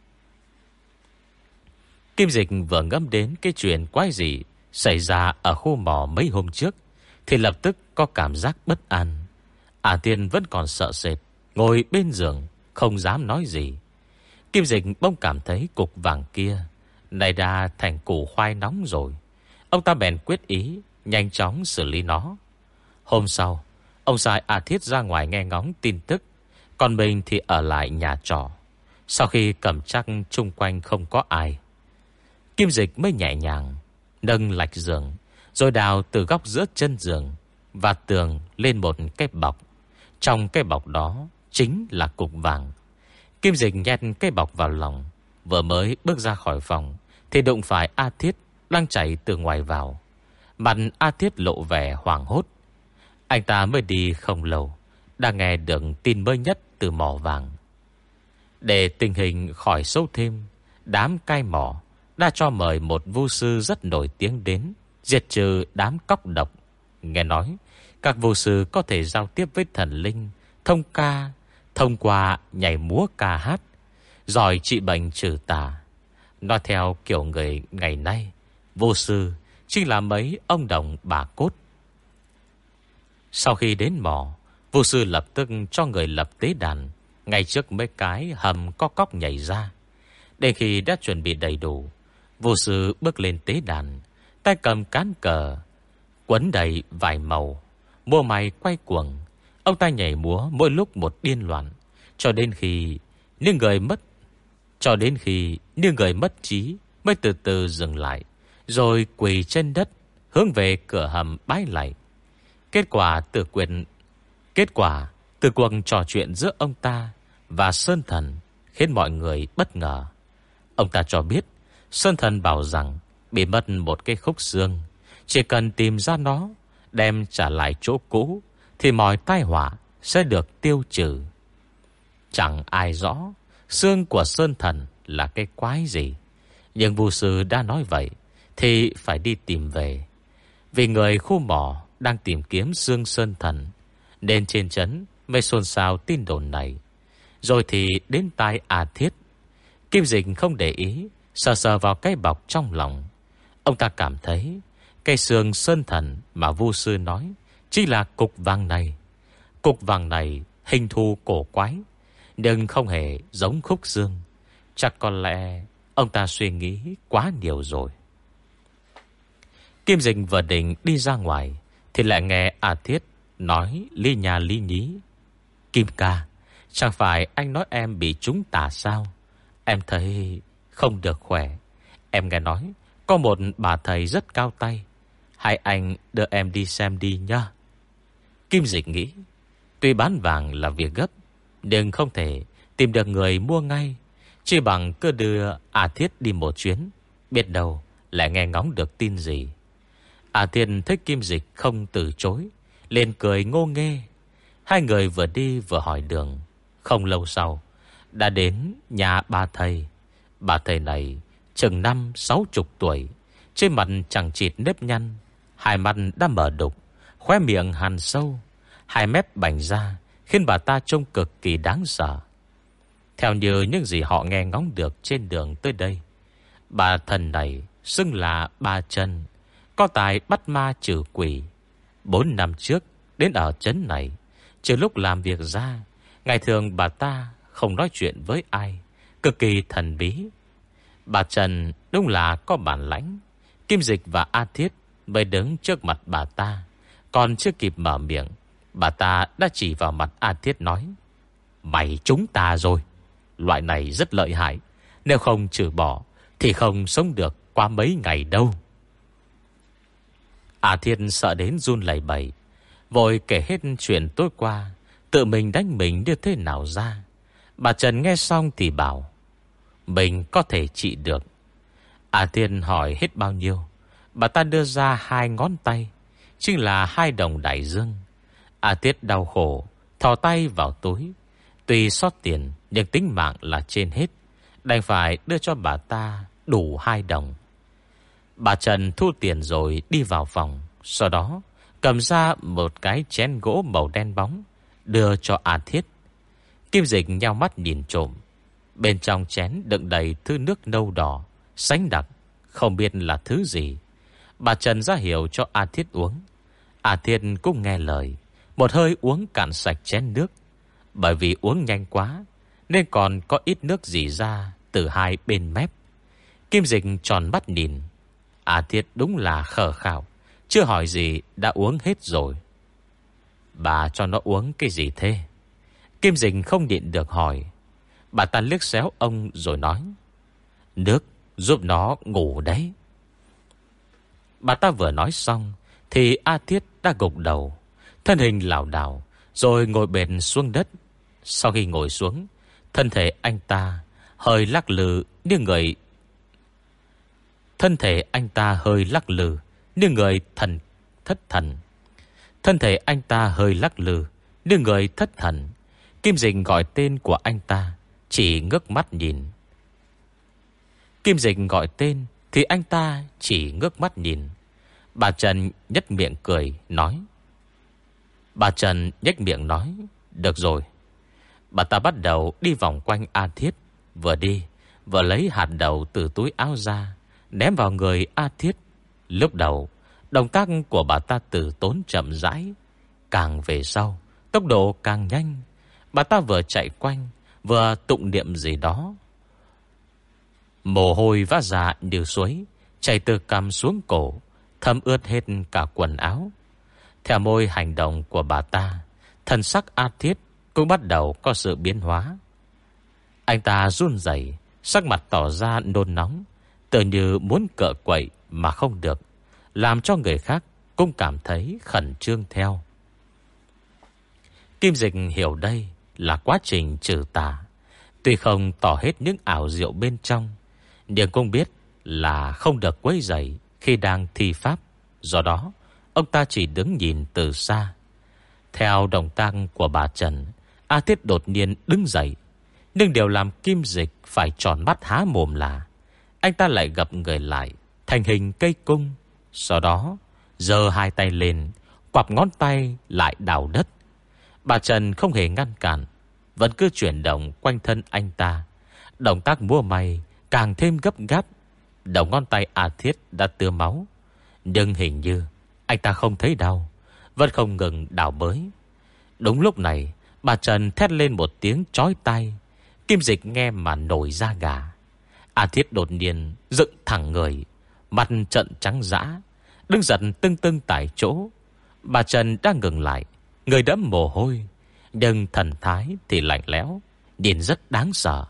Kim Dịch vừa ngẫm đến cái chuyện quái gì xảy ra ở khu mỏ mấy hôm trước thì lập tức có cảm giác bất an. A Tiên vẫn còn sợ sệt, ngồi bên giường không dám nói gì. Kim Dịch bỗng cảm thấy cục vàng kia này đã thành củ khoai nóng rồi. Ông ta bèn quyết ý nhanh chóng xử lý nó. Hôm sau, ông sai A Thiết ra ngoài nghe ngóng tin tức, còn mình thì ở lại nhà trọ. Sau khi cầm chắc chung quanh không có ai, Kim Dịch mới nhẹ nhàng nâng lạch giường, rồi đào từ góc giữa chân giường và tường lên một cái bọc. Trong cái bọc đó chính là cục vàng. Kim Dịch nhét cái bọc vào lòng, vừa mới bước ra khỏi phòng thì đụng phải A Thiết đang chạy từ ngoài vào. Mặt A Thiết lộ vẻ hoảng hốt. Anh ta mới đi không lâu đã nghe được tin mới nhất từ mỏ vàng. Để tình hình khỏi xấu thêm, đám cai mỏ đã cho mời một vu sư rất nổi tiếng đến diệt trừ đám cóc độc. Nghe nói các vu sư có thể giao tiếp với thần linh thông qua nhảy múa ca hát, giỏi trị bệnh trừ tà. Nói theo kiểu người ngày nay, vô sư chính là mấy ông đồng bà cốt. Sau khi đến mỏ, vô sư lập tức cho người lập tế đàn ngay trước mấy cái hầm có cóc nhảy ra. Đến khi đã chuẩn bị đầy đủ, vô sư bước lên tế đàn, tay cầm cán cờ quấn đầy vải màu, mùa mày quay cuồng. Ông ta nhảy múa mỗi lúc một điên loạn, cho đến khi những người mất trí mới từ từ dừng lại, rồi quỳ trên đất hướng về cửa hầm bái lạy. Kết quả từ cuộc trò chuyện giữa ông ta và Sơn Thần khiến mọi người bất ngờ. Ông ta cho biết Sơn Thần bảo rằng bị mất một cái khúc xương, chỉ cần tìm ra nó, đem trả lại chỗ cũ, thì mọi tai họa sẽ được tiêu trừ. Chẳng ai rõ xương của Sơn Thần là cái quái gì, nhưng vu sư đã nói vậy thì phải đi tìm về. Vì người khu mỏ đang tìm kiếm xương Sơn Thần, nên trên trấn mới xôn xao tin đồn này. Rồi thì đến tai A Thiết. Kim Dịch không để ý, sờ sờ vào cái bọc trong lòng. Ông ta cảm thấy cây xương Sơn Thần mà vu sư nói chính là cục vàng này. Cục vàng này hình thù cổ quái, nhưng không hề giống khúc xương. Chắc có lẽ ông ta suy nghĩ quá nhiều rồi. Kim Dịch vừa định đi ra ngoài thì lại nghe A Thiết nói ly nhà ly nhí: Kim ca, chẳng phải anh nói em bị trúng tà sao? Em thấy không được khỏe. Em nghe nói có một bà thầy rất cao tay, hai anh đưa em đi xem đi nhá. Kim Dịch nghĩ, tuy bán vàng là việc gấp, nhưng không thể tìm được người mua ngay, chỉ bằng cứ đưa A Thiết đi một chuyến, biết đâu lại nghe ngóng được tin gì. A Thiết thấy Kim Dịch không từ chối, liền cười ngô nghê. Hai người vừa đi vừa hỏi đường. Không lâu sau đã đến nhà bà thầy. Bà thầy này chừng 50-60 tuổi, trên mặt chẳng chịt nếp nhăn, hai mắt đã mở đục, khóe miệng hằn sâu, hai mép bành ra, khiến bà ta trông cực kỳ đáng sợ. Theo như những gì họ nghe ngóng được trên đường tới đây, bà thần này xưng là Bà Trần, có tài bắt ma trừ quỷ. 4 năm trước đến ở trấn này, trừ lúc làm việc ra, ngày thường bà ta không nói chuyện với ai, cực kỳ thần bí. Bà Trần đúng là có bản lãnh. Kim Dịch và A Thiết mới đứng trước mặt bà ta, còn chưa kịp mở miệng, bà ta đã chỉ vào mặt A Thiết nói: Mày trúng ta rồi. Loại này rất lợi hại, nếu không trừ bỏ thì không sống được qua mấy ngày đâu. A Thiết sợ đến run lẩy bẩy, vội kể hết chuyện tối qua tự mình đánh mình như thế nào ra. Bà Trần nghe xong thì bảo mình có thể trị được. A Thiết hỏi hết bao nhiêu, bà ta đưa ra 2 ngón tay, chính là 2 đồng đại dương. A Thiết đau khổ thò tay vào túi, tuy sót tiền nhưng tính mạng là trên hết, đành phải đưa cho bà ta đủ 2 đồng. Bà Trần thu tiền rồi đi vào phòng, sau đó cầm ra một cái chén gỗ màu đen bóng, đưa cho A Thiết. Kim Dịch nheo mắt nhìn trộm. Bên trong chén đựng đầy thứ nước nâu đỏ, sánh đặc, không biết là thứ gì. Bà Trần ra hiệu cho A Thiết uống. A Thiết cũng nghe lời, một hơi uống cạn sạch chén nước. Bởi vì uống nhanh quá nên còn có ít nước rỉ ra từ hai bên mép. Kim Dịch tròn mắt nhìn. A Thiết đúng là khờ khảo, chưa hỏi gì đã uống hết rồi. Bà cho nó uống cái gì thế? Kim Dịch không nhịn được hỏi. Bà ta liếc xéo ông rồi nói: Nước giúp nó ngủ đấy. Bà ta vừa nói xong thì A Thiết đã gục đầu, thân hình lảo đảo rồi ngồi bệt xuống đất. Sau khi ngồi xuống, thân thể anh ta hơi lắc lư như người thất thần. Thân thể anh ta hơi lắc lư như người thất thần. Kim Dịch gọi tên của anh ta, chỉ ngước mắt nhìn. Kim Dịch gọi tên thì anh ta chỉ ngước mắt nhìn. Bà Trần nhếch miệng cười nói. Được rồi. Bà ta bắt đầu đi vòng quanh A Thiết, vừa đi vừa lấy hạt đậu từ túi áo ra ném vào người A Thiết. Lúc đầu động tác của bà ta từ tốn chậm rãi, càng về sau tốc độ càng nhanh. Bà ta vừa chạy quanh vừa tụng niệm gì đó. Mồ hôi vã ra như suối chảy từ cằm xuống cổ, thấm ướt hết cả quần áo. Theo môi hành động của bà ta, thần sắc A Thiết cũng bắt đầu có sự biến hóa. Anh ta run rẩy, sắc mặt tỏ ra nôn nóng, tựa như muốn cựa quậy mà không được, làm cho người khác cũng cảm thấy khẩn trương theo. Kim Dịch hiểu đây là quá trình trừ tà, tuy không tỏ hết những ảo diệu bên trong, nhưng cũng biết là không được quấy rầy khi đang thi pháp. Do đó ông ta chỉ đứng nhìn từ xa. Theo động tác của bà Trần, A Thiết đột nhiên đứng dậy. Nhưng điều làm Kim Dịch phải tròn mắt há mồm là anh ta lại gập người lại thành hình cây cung. Sau đó giơ hai tay lên, quặp ngón tay lại đào đất. Bà Trần không hề ngăn cản, vẫn cứ chuyển động quanh thân anh ta. Động tác múa may càng thêm gấp gáp. Đầu ngón tay A Thiết đã tưa máu, nhưng hình như anh ta không thấy đau, vẫn không ngừng đào bới. Đúng lúc này bà Trần thét lên một tiếng chói tai. Kim Dịch nghe mà nổi da gà. A Thiết đột nhiên dựng thẳng người, mặt trợn trắng dã, đứng giật tưng tưng tại chỗ. Bà Trần đang ngừng lại, người đẫm mồ hôi, nhưng thần thái thì lạnh lẽo, nhìn rất đáng sợ.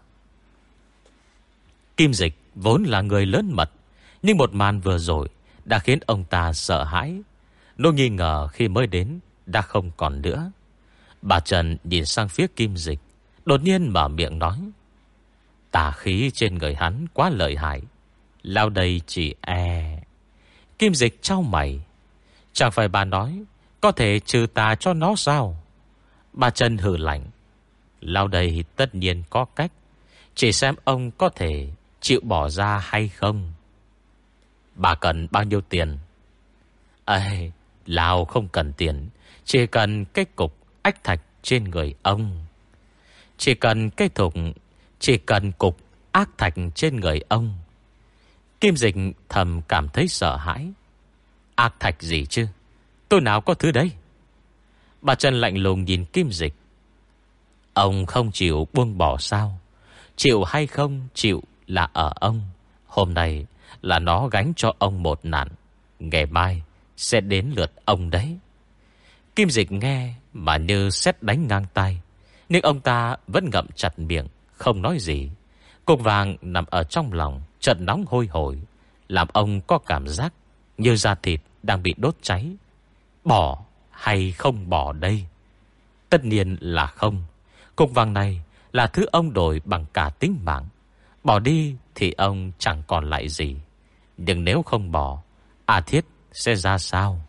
Kim Dịch vốn là người lớn mật, nhưng một màn vừa rồi đã khiến ông ta sợ hãi. Nỗi nghi ngờ khi mới đến đã không còn nữa. Bà Trần nhìn sang phía Kim Dịch, đột nhiên mở miệng nói. Tà khí trên người hắn quá lợi hại, lao đây chỉ e. Kim Dịch chau mày. Chẳng phải bà nói có thể trừ tà cho nó sao? Bà Trần hừ lạnh. Lao đây tất nhiên có cách, chỉ xem ông có thể chịu bỏ ra hay không. Bà cần bao nhiêu tiền? Ê, Lao không cần tiền, chỉ cần cái cục ách thạch trên người ông. Chỉ cần cục ác thạch trên người ông. Kim Dịch thầm cảm thấy sợ hãi. Ác thạch gì chứ? Tôi nào có thứ đấy? Bà Trần lạnh lùng nhìn Kim Dịch. Ông không chịu buông bỏ sao? Chịu hay không chịu là ở ông. Hôm nay là nó gánh cho ông một nạn, ngày mai sẽ đến lượt ông đấy. Kim Dịch nghe mà như sét đánh ngang tai, nhưng ông ta vẫn ngậm chặt miệng, không nói gì. Cục vàng nằm ở trong lòng chợt nóng hôi hổi, làm ông có cảm giác như da thịt đang bị đốt cháy. Bỏ hay không bỏ đây? Tất nhiên là không. Cục vàng này là thứ ông đổi bằng cả tính mạng. Bỏ đi thì ông chẳng còn lại gì. Nhưng nếu không bỏ, A Thiết sẽ ra sao?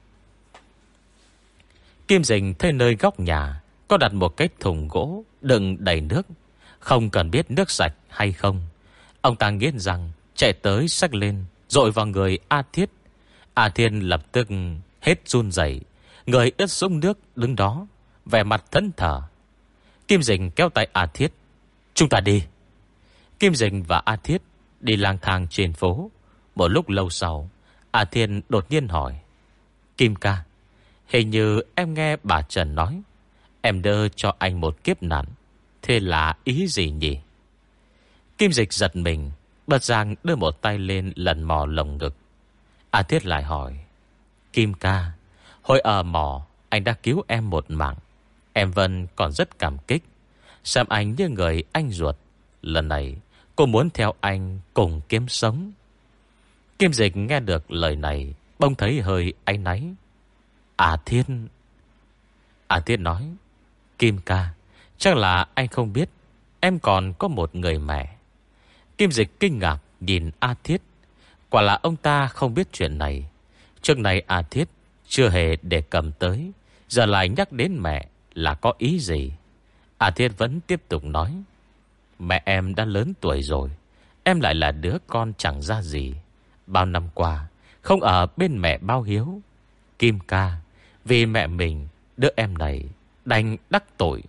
Kim Dịch thấy nơi góc nhà có đặt một cái thùng gỗ đựng đầy nước, không cần biết nước sạch hay không. Ông ta nghiến răng chạy tới xách lên, dội vào người A Thiết. A Thiên lập tức hết run rẩy, người ướt sũng nước đứng đó, vẻ mặt thẫn thờ. Kim Dịch kéo tay A Thiết. Chúng ta đi. Kim Dịch và A Thiết đi lang thang trên phố. Một lúc lâu sau, A Thiên đột nhiên hỏi. Kim ca, hình như em nghe bà Trần nói em đỡ cho anh một kiếp nạn. Thế là ý gì nhỉ? Kim Dịch giật mình, bật giang đưa một tay lên lần mò lồng ngực. A Thiết lại hỏi. Kim ca, hồi ở mỏ anh đã cứu em một mạng. Em Vân còn rất cảm kích, xem anh như người anh ruột. Lần này cô muốn theo anh cùng kiếm sống. Kim Dịch nghe được lời này bỗng thấy hơi áy náy. A Thiết nói. Kim ca, chắc là anh không biết em còn có một người mẹ. Kim Dịch kinh ngạc nhìn A Thiết. Quả là ông ta không biết chuyện này. Trước này A Thiết chưa hề đề cập tới, giờ lại nhắc đến mẹ là có ý gì? A Thiết vẫn tiếp tục nói. Mẹ em đã lớn tuổi rồi, em lại là đứa con chẳng ra gì. Bao năm qua không ở bên mẹ bao hiếu. Kim ca, vì mẹ mình, đứa em này đành đắc tội.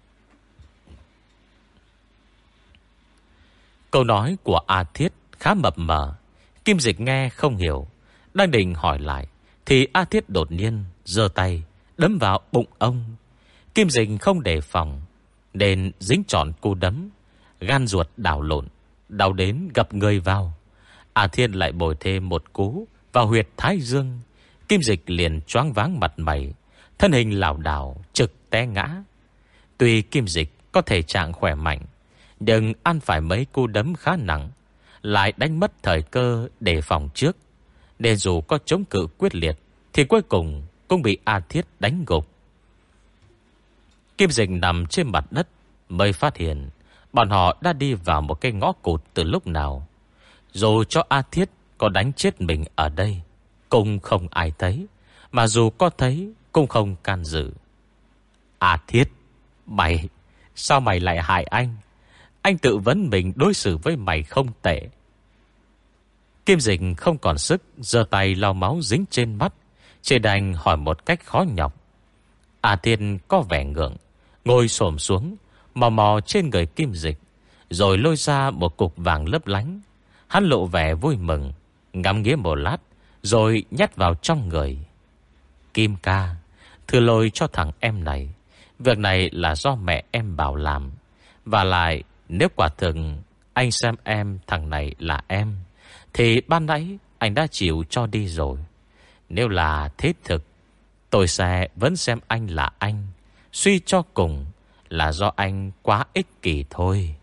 Câu nói của A Thiết khá mập mờ. Kim Dịch nghe không hiểu, đang định hỏi lại thì A Thiết đột nhiên giơ tay đấm vào bụng ông. Kim Dịch không đề phòng nên dính trọn cú đấm, gan ruột đảo lộn, đau đến gập người vào. A Thiết lại bồi thêm một cú vào huyệt thái dương. Kim Dịch liền choáng váng mặt mày, thân hình lảo đảo trực té ngã. Tuy Kim Dịch có thể trạng khỏe mạnh, nhưng ăn phải mấy cú đấm khá nặng, lại đánh mất thời cơ đề phòng trước, nên dù có chống cự quyết liệt thì cuối cùng cũng bị A Thiết đánh gục. Kim Dịch nằm trên mặt đất mới phát hiện bọn họ đã đi vào một cái ngõ cụt từ lúc nào. Dù cho A Thiết có đánh chết mình ở đây cũng không ai thấy, mà dù có thấy cũng không can dự. A Thiết, mày, sao mày lại hại anh? Anh tự vấn mình đối xử với mày không tệ. Kim Dịch không còn sức, giơ tay lau máu dính trên mắt, chỉ đành hỏi một cách khó nhọc. A Thiết có vẻ ngượng, ngồi xổm xuống, mò mò trên người Kim Dịch, rồi lôi ra một cục vàng lấp lánh. Hắn lộ vẻ vui mừng, ngắm nghía một lát, rồi nhét vào trong người. Kim ca, thưa lôi cho thằng em này, việc này là do mẹ em bảo làm. Và lại, nếu quả thực anh xem em thằng này là em, thì ban nãy anh đã chịu cho đi rồi. Nếu là thế thực, tôi sẽ vẫn xem anh là anh. Suy cho cùng là do anh quá ích kỷ thôi.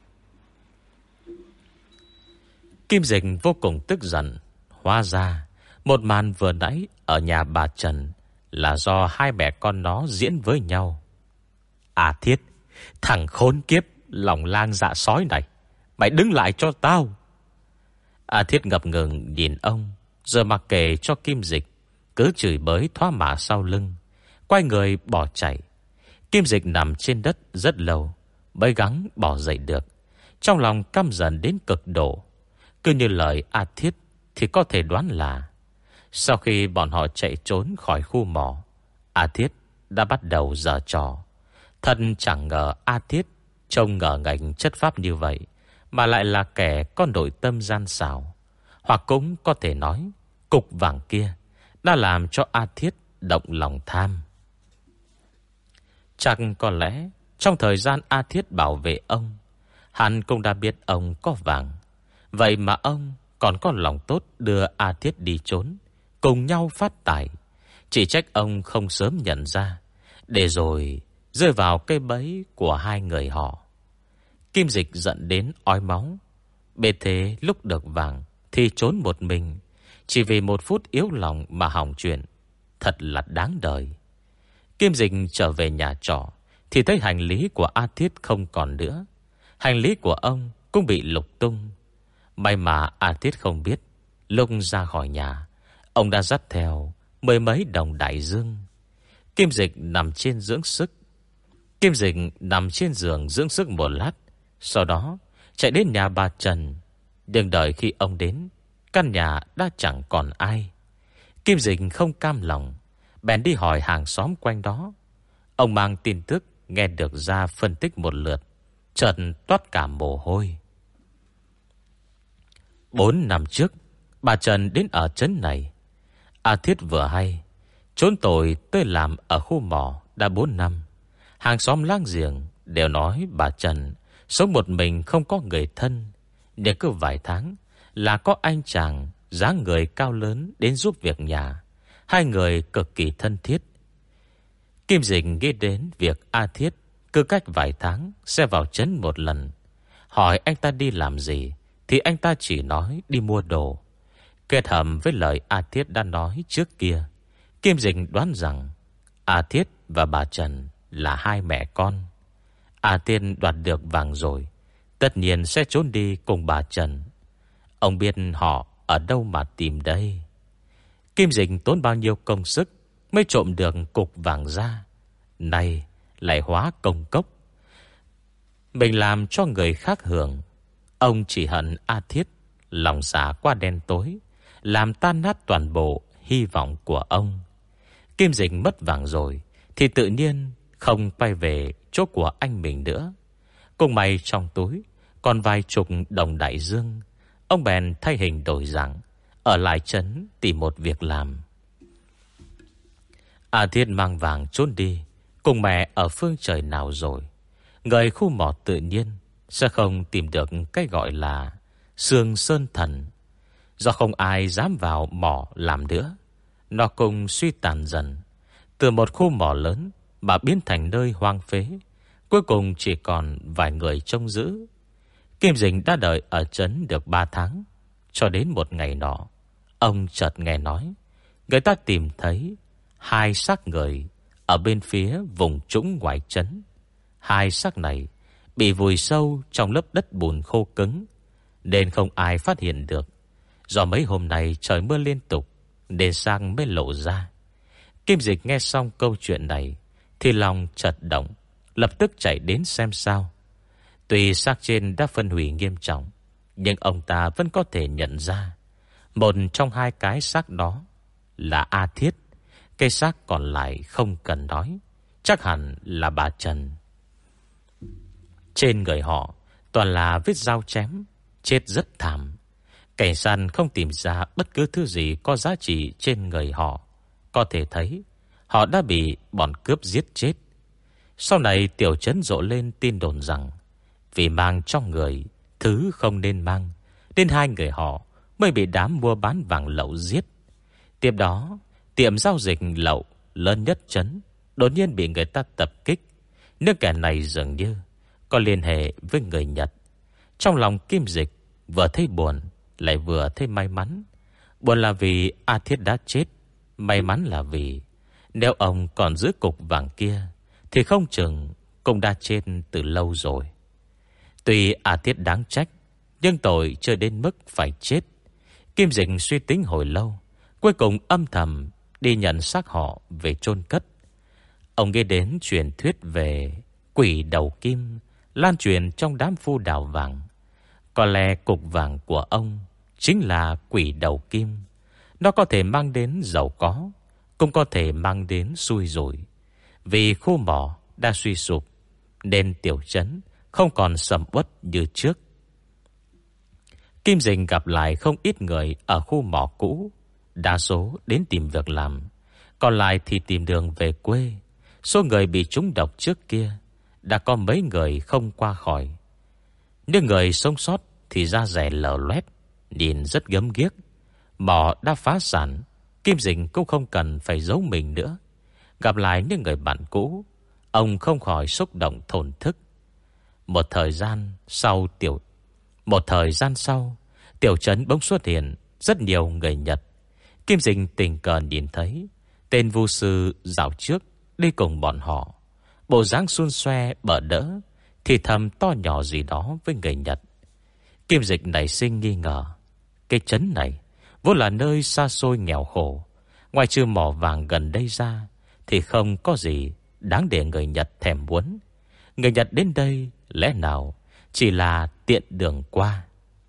Kim Dịch vô cùng tức giận. Hóa ra một màn vừa nãy ở nhà bà Trần là do hai mẹ con nó diễn với nhau. À Thiết, thằng khốn kiếp lòng lang dạ sói này, mày đứng lại cho tao. A Thiết ngập ngừng nhìn ông, rồi mặc kệ cho Kim Dịch cứ chửi bới thoá mạ sau lưng, quay người bỏ chạy. Kim Dịch nằm trên đất rất lâu mới gắng bỏ dậy được, trong lòng căm giận đến cực độ. Cứ như lời A Thiết thì có thể đoán là sau khi bọn họ chạy trốn khỏi khu mỏ, A Thiết đã bắt đầu giở trò. Thật chẳng ngờ A Thiết trông ngờ ngành chất phác như vậy mà lại là kẻ có nội tâm gian xảo. Hoặc cũng có thể nói cục vàng kia đã làm cho A Thiết động lòng tham. Chắc có lẽ trong thời gian A Thiết bảo vệ ông, hắn cũng đã biết ông có vàng. Vậy mà ông còn có lòng tốt đưa A Thiết đi trốn, cùng nhau phát tài. Chỉ trách ông không sớm nhận ra, để rồi rơi vào cây bẫy của hai người họ. Kim Dịch giận đến ói máu. Bề thế lúc được vàng thì trốn một mình, chỉ vì một phút yếu lòng mà hỏng chuyện, thật là đáng đời. Kim Dịch trở về nhà trọ thì thấy hành lý của A Thiết không còn nữa. Hành lý của ông cũng bị lục tung. May mà A Thiết không biết, lúc ra khỏi nhà, ông đã dắt theo mười mấy đồng đại dương. Kim Dịch nằm trên giường dưỡng sức một lát, sau đó chạy đến nhà bà Trần. Nhưng đợi khi ông đến, căn nhà đã chẳng còn ai. Kim Dịch không cam lòng, bèn đi hỏi hàng xóm quanh đó. Ông mang tin tức nghe được ra phân tích một lượt, chợt toát cả mồ hôi. 4 năm trước, bà Trần đến ở trấn này. A Thiết vừa hay trốn tội tới làm ở khu mỏ đã 4 năm. Hàng xóm láng giềng đều nói bà Trần sống một mình không có người thân. Nhưng cứ vài tháng là có anh chàng dáng người cao lớn đến giúp việc nhà. Hai người cực kỳ thân thiết. Kim Dịch nghĩ đến việc A Thiết cứ cách vài tháng sẽ vào trấn một lần. Hỏi anh ta đi làm gì thì anh ta chỉ nói đi mua đồ. Kết hợp với lời A Thiết đã nói trước kia, Kim Dịch đoán rằng A Thiết và bà Trần là hai mẹ con. A Thiết đoạt được vàng rồi, tất nhiên sẽ trốn đi cùng bà Trần. Ông biết họ ở đâu mà tìm đây. Kim Dịch tốn bao nhiêu công sức mới trộm được cục vàng ra, nay lại hóa công cốc. Mình làm cho người khác hưởng. Ông chỉ hận A Thiết lòng dạ quá đen tối, làm tan nát toàn bộ hy vọng của ông. Kim Dịch mất vàng rồi thì tự nhiên không quay về chỗ của anh mình nữa. Cùng may trong túi còn vài chục đồng đại dương, ông bèn thay hình đổi dạng, ở lại trấn tìm một việc làm. A Thiết mang vàng trốn đi, cùng mẹ ở phương trời nào rồi. Người khu mỏ tự nhiên sẽ không tìm được cái gọi là Sương Sơn Thần. Do không ai dám vào mỏ làm nữa, nó cùng suy tàn dần, từ một khu mỏ lớn mà biến thành nơi hoang phế. Cuối cùng chỉ còn vài người trông giữ. Kim Dình đã đợi ở trấn được 3 tháng, cho đến một ngày nọ, ông chợt nghe nói người ta tìm thấy 2 xác người ở bên phía vùng trũng ngoài trấn. 2 xác này bị vùi sâu trong lớp đất bùn khô cứng, nên không ai phát hiện được. Do mấy hôm nay trời mưa liên tục nên xác mới lộ ra. Kim Dịch nghe xong câu chuyện này thì lòng chợt động, lập tức chạy đến xem sao. Tuy xác trên đã phân hủy nghiêm trọng, nhưng ông ta vẫn có thể nhận ra một trong 2 cái xác đó là A Thiết. Cái xác còn lại không cần nói, chắc hẳn là bà Trần. Trên người họ toàn là vết dao chém, chết rất thảm. Cảnh sát không tìm ra bất cứ thứ gì có giá trị trên người họ. Có thể thấy họ đã bị bọn cướp giết chết. Sau này tiểu trấn rộ lên tin đồn rằng vì mang trong người thứ không nên mang, nên 2 người họ mới bị đám mua bán vàng lậu giết. Tiếp đó, tiệm giao dịch lậu lớn nhất trấn đột nhiên bị người ta tập kích. Nước kẻ này dường như có liên hệ với người Nhật. Trong lòng Kim Dịch vừa thấy buồn lại vừa thấy may mắn. Buồn là vì A Thiết đã chết, may mắn là vì nếu ông còn giữ cục vàng kia thì không chừng cũng đã chết từ lâu rồi. Tuy A Thiết đáng trách, nhưng tội chưa đến mức phải chết. Kim Dịch suy tính hồi lâu, cuối cùng âm thầm đi nhận xác họ về chôn cất. Ông nghe đến truyền thuyết về quỷ đầu kim lan truyền trong đám phu đào vàng. Có lẽ cục vàng của ông chính là quỷ đầu kim. Nó có thể mang đến giàu có, cũng có thể mang đến xui rủi. Vì khu mỏ đã suy sụp nên tiểu trấn không còn sầm uất như trước. Kim Dình gặp lại không ít người ở khu mỏ cũ, đa số đến tìm việc làm, còn lại thì tìm đường về quê. Số người bị trúng độc trước kia đã có mấy người không qua khỏi. Những người sống sót thì da rẻ lở loét, nhìn rất gớm ghiếc. Mỏ đã phá sản, Kim Dình cũng không cần phải giấu mình nữa. Gặp lại những người bạn cũ, ông không khỏi xúc động thổn thức. Một thời gian sau, tiểu trấn bỗng xuất hiện rất nhiều người Nhật. Kim Dình tình cờ nhìn thấy tên vu sư dạo trước đi cùng bọn họ, bộ dáng xun xoe bở đỡ, thì thầm to nhỏ gì đó với người Nhật. Kim Dịch nảy sinh nghi ngờ. Cái trấn này vốn là nơi xa xôi nghèo khổ, ngoài trừ mỏ vàng gần đây ra thì không có gì đáng để người Nhật thèm muốn. Người Nhật đến đây lẽ nào chỉ là tiện đường qua?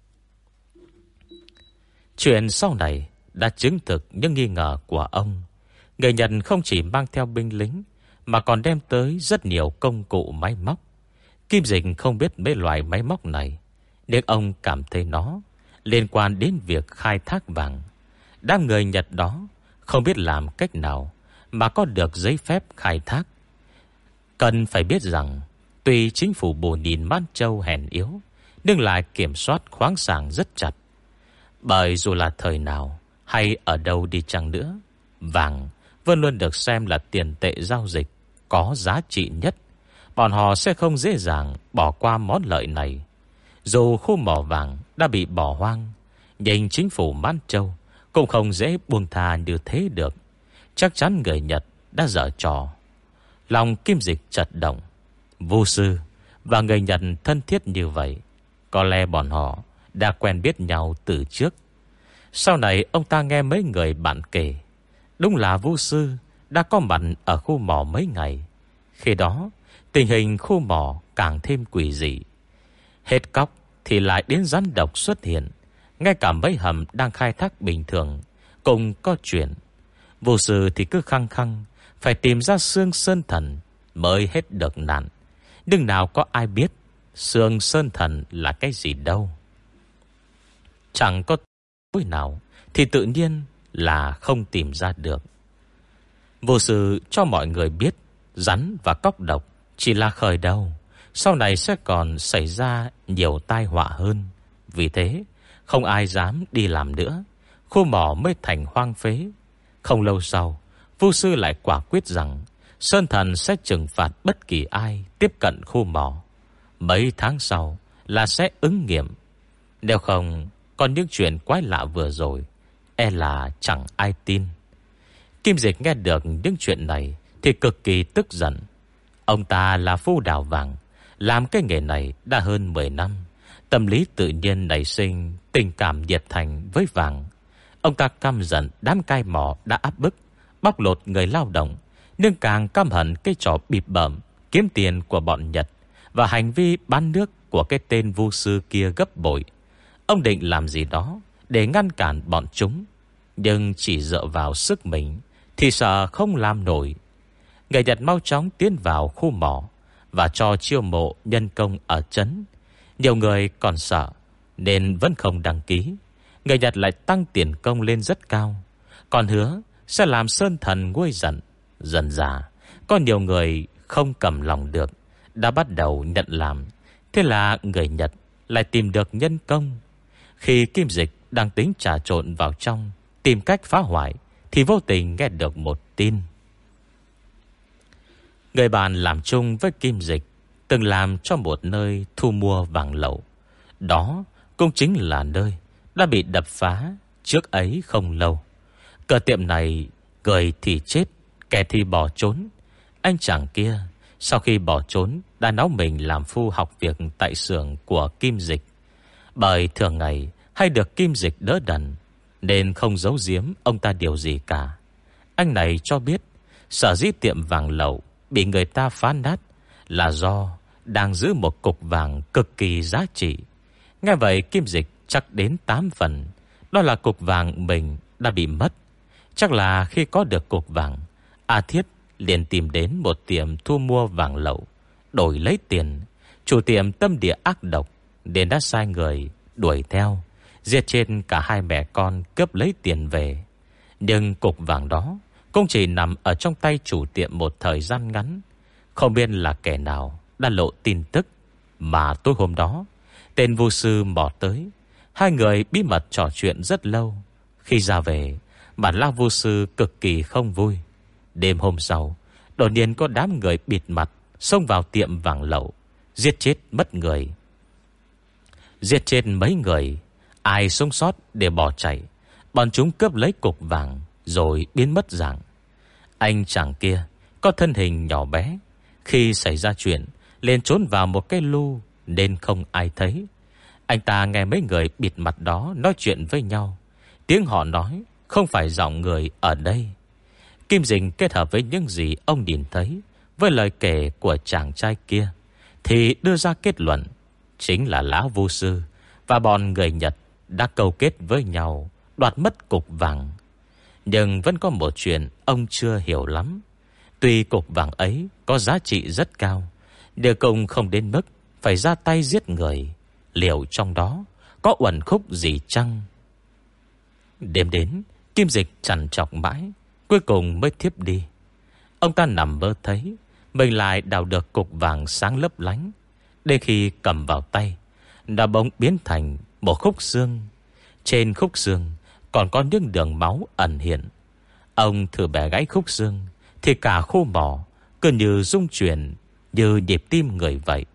Chuyện sau này đã chứng thực những nghi ngờ của ông. Người Nhật không chỉ mang theo binh lính mà còn đem tới rất nhiều công cụ máy móc. Kim Dịch không biết mấy loại máy móc này, nhưng ông cảm thấy nó liên quan đến việc khai thác vàng. Đám người Nhật đó không biết làm cách nào mà có được giấy phép khai thác. Cần phải biết rằng tuy chính phủ Bồ Nhìn Man Châu hèn yếu, nhưng lại kiểm soát khoáng sản rất chặt. Bởi dù là thời nào hay ở đâu đi chăng nữa, vàng vẫn luôn được xem là tiền tệ giao dịch có giá trị nhất. Bọn họ sẽ không dễ dàng bỏ qua món lợi này. Dù khu mỏ vàng đã bị bỏ hoang, nhưng chính phủ Man Châu cũng không dễ buông tha như thế được. Chắc chắn người Nhật đã giở trò. Lòng Kim Dịch chật động. Vu sư và người Nhật thân thiết như vậy, có lẽ bọn họ đã quen biết nhau từ trước. Sau này ông ta nghe mấy người bạn kể, đúng là vu sư đã có mặt ở khu mỏ mấy ngày. Khi đó tình hình khu mỏ càng thêm quỷ dị. Hết cóc thì lại đến rắn độc xuất hiện. Ngay cả mấy hầm đang khai thác bình thường cũng có chuyện. Vô sư thì cứ khăng khăng phải tìm ra xương sơn thần mới hết được nạn. Nhưng nào có ai biết xương sơn thần là cái gì đâu. Chẳng có tối nào thì tự nhiên là không tìm ra được. Vô sư cho mọi người biết rắn và cóc độc chỉ là khởi đầu, sau này sẽ còn xảy ra nhiều tai họa hơn. Vì thế không ai dám đi làm nữa. Khu mỏ mới thành hoang phế. Không lâu sau, vô sư lại quả quyết rằng sơn thần sẽ trừng phạt bất kỳ ai tiếp cận khu mỏ. Mấy tháng sau là sẽ ứng nghiệm. Nếu không, còn những chuyện quái lạ vừa rồi e là chẳng ai tin. Kim Dịch nghe được những chuyện này thì cực kỳ tức giận. Ông ta là phu đào vàng, làm cái nghề này đã hơn 10 năm. Tâm lý tự nhiên nảy sinh tình cảm nhiệt thành với vàng. Ông ta căm giận đám cai mỏ đã áp bức, bóc lột người lao động, nhưng càng căm hận cái trò bịp bợm kiếm tiền của bọn Nhật và hành vi bán nước của cái tên vu sư kia gấp bội. Ông định làm gì đó để ngăn cản bọn chúng, nhưng chỉ dựa vào sức mình thì sợ không làm nổi. Người Nhật mau chóng tiến vào khu mỏ và cho chiêu mộ nhân công ở trấn. Nhiều người còn sợ nên vẫn không đăng ký. Người Nhật lại tăng tiền công lên rất cao, còn hứa sẽ làm sơn thần nguôi giận. Dần dà có nhiều người không cầm lòng được, đã bắt đầu nhận làm. Thế là người Nhật lại tìm được nhân công. Khi Kim Dịch đang tính trà trộn vào trong tìm cách phá hoại thì vô tình nghe được một tin. Người bạn làm chung với Kim Dịch từng làm cho một nơi thu mua vàng lậu. Đó cũng chính là nơi đã bị đập phá trước ấy không lâu. Cửa tiệm này người thì chết, kẻ thì bỏ trốn. Anh chàng kia sau khi bỏ trốn đã náo mình làm phu học việc tại xưởng của Kim Dịch. Bởi thường ngày hay được Kim Dịch đỡ đần nên không giấu giếm ông ta điều gì cả. Anh này cho biết sở dĩ tiệm vàng lậu bị người ta phá nát là do đang giữ một cục vàng cực kỳ giá trị. Nghe vậy Kim Dịch chắc đến 8 phần đó là cục vàng mình đã bị mất. Chắc là khi có được cục vàng, A Thiết liền tìm đến một tiệm thu mua vàng lậu đổi lấy tiền. Chủ tiệm tâm địa ác độc nên đã sai người đuổi theo, giết chết cả hai mẹ con cướp lấy tiền về. Nhưng cục vàng đó cũng chỉ nằm ở trong tay chủ tiệm một thời gian ngắn. Không biết là kẻ nào đã lộ tin tức mà tối hôm đó tên vô sư mò tới. Hai người bí mật trò chuyện rất lâu. Khi ra về, bản lao vô sư cực kỳ không vui. Đêm hôm sau, đột nhiên có đám người bịt mặt xông vào tiệm vàng lậu, giết chết mất người. Giết chết mấy người, ai sống sót để bỏ chạy. Bọn chúng cướp lấy cục vàng rồi biến mất dạng. Anh chàng kia có thân hình nhỏ bé, khi xảy ra chuyện liền trốn vào một cái lu nên không ai thấy. Anh ta nghe mấy người bịt mặt đó nói chuyện với nhau. Tiếng họ nói không phải giọng người ở đây. Kim Dình kết hợp với những gì ông nhìn thấy với lời kể của chàng trai kia thì đưa ra kết luận chính là lão vô sư và bọn người Nhật đã câu kết với nhau đoạt mất cục vàng. Nhưng vẫn có một chuyện ông chưa hiểu lắm. Tuy cục vàng ấy có giá trị rất cao, nhưng cũng không đến mức phải ra tay giết người. Liệu trong đó có uẩn khúc gì chăng? Đêm đến, Kim Dịch trằn trọc mãi, cuối cùng mới thiếp đi. Ông ta nằm mơ thấy mình lại đào được cục vàng sáng lấp lánh. Đến khi cầm vào tay, đã bỗng biến thành một khúc xương. Trên khúc xương còn có những đường máu ẩn hiện. Ông thử bẻ gãy khúc xương thì cả khu mỏ cứ như rung chuyển, như nhịp tim người vậy.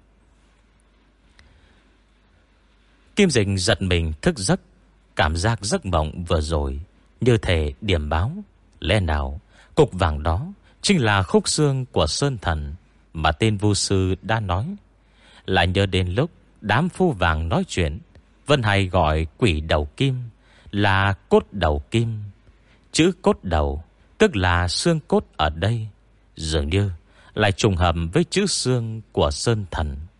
Kim Dịch giật mình thức giấc. Cảm giác giấc mộng vừa rồi như thể điểm báo. Lẽ nào cục vàng đó chính là khúc xương của sơn thần mà tên vu sư đã nói? Lại nhớ đến lúc đám phu vàng nói chuyện, vẫn hay gọi quỷ đầu kim là cốt đầu kim. Chữ cốt đầu tức là xương cốt ở đây dường như lại trùng hợp với chữ xương của sơn thần.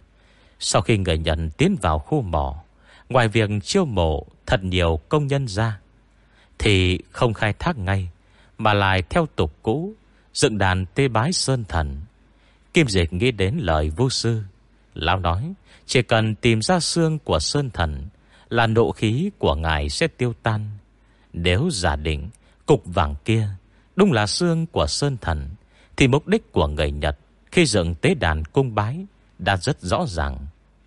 Sau khi người Nhật tiến vào khu mỏ, ngoài việc chiêu mộ thật nhiều công nhân ra, thì không khai thác ngay, mà lại theo tục cũ dựng đàn tế bái sơn thần. Kim Dịch nghĩ đến lời vô sư. Lão nói chỉ cần tìm ra xương của sơn thần là nộ khí của ngài sẽ tiêu tan. Nếu giả định cục vàng kia đúng là xương của sơn thần, thì mục đích của người Nhật khi dựng tế đàn cung bái đã rất rõ ràng.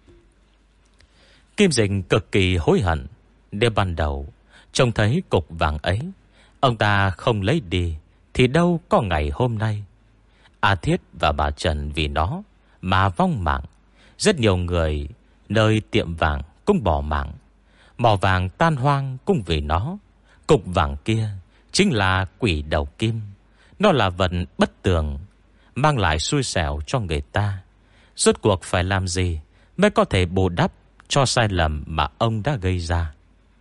Kim Dịch cực kỳ hối hận. Nếu ban đầu trông thấy cục vàng ấy, ông ta không lấy đi, thì đâu có ngày hôm nay. A Thiết và bà Trần vì nó mà vong mạng. Rất nhiều người nơi tiệm vàng cũng bỏ mạng. Mỏ vàng tan hoang cũng vì nó. Cục vàng kia chính là quỷ đầu kim. Nó là vật bất tường, mang lại xui xẻo cho người ta. Rốt cuộc phải làm gì mới có thể bù đắp cho sai lầm mà ông đã gây ra?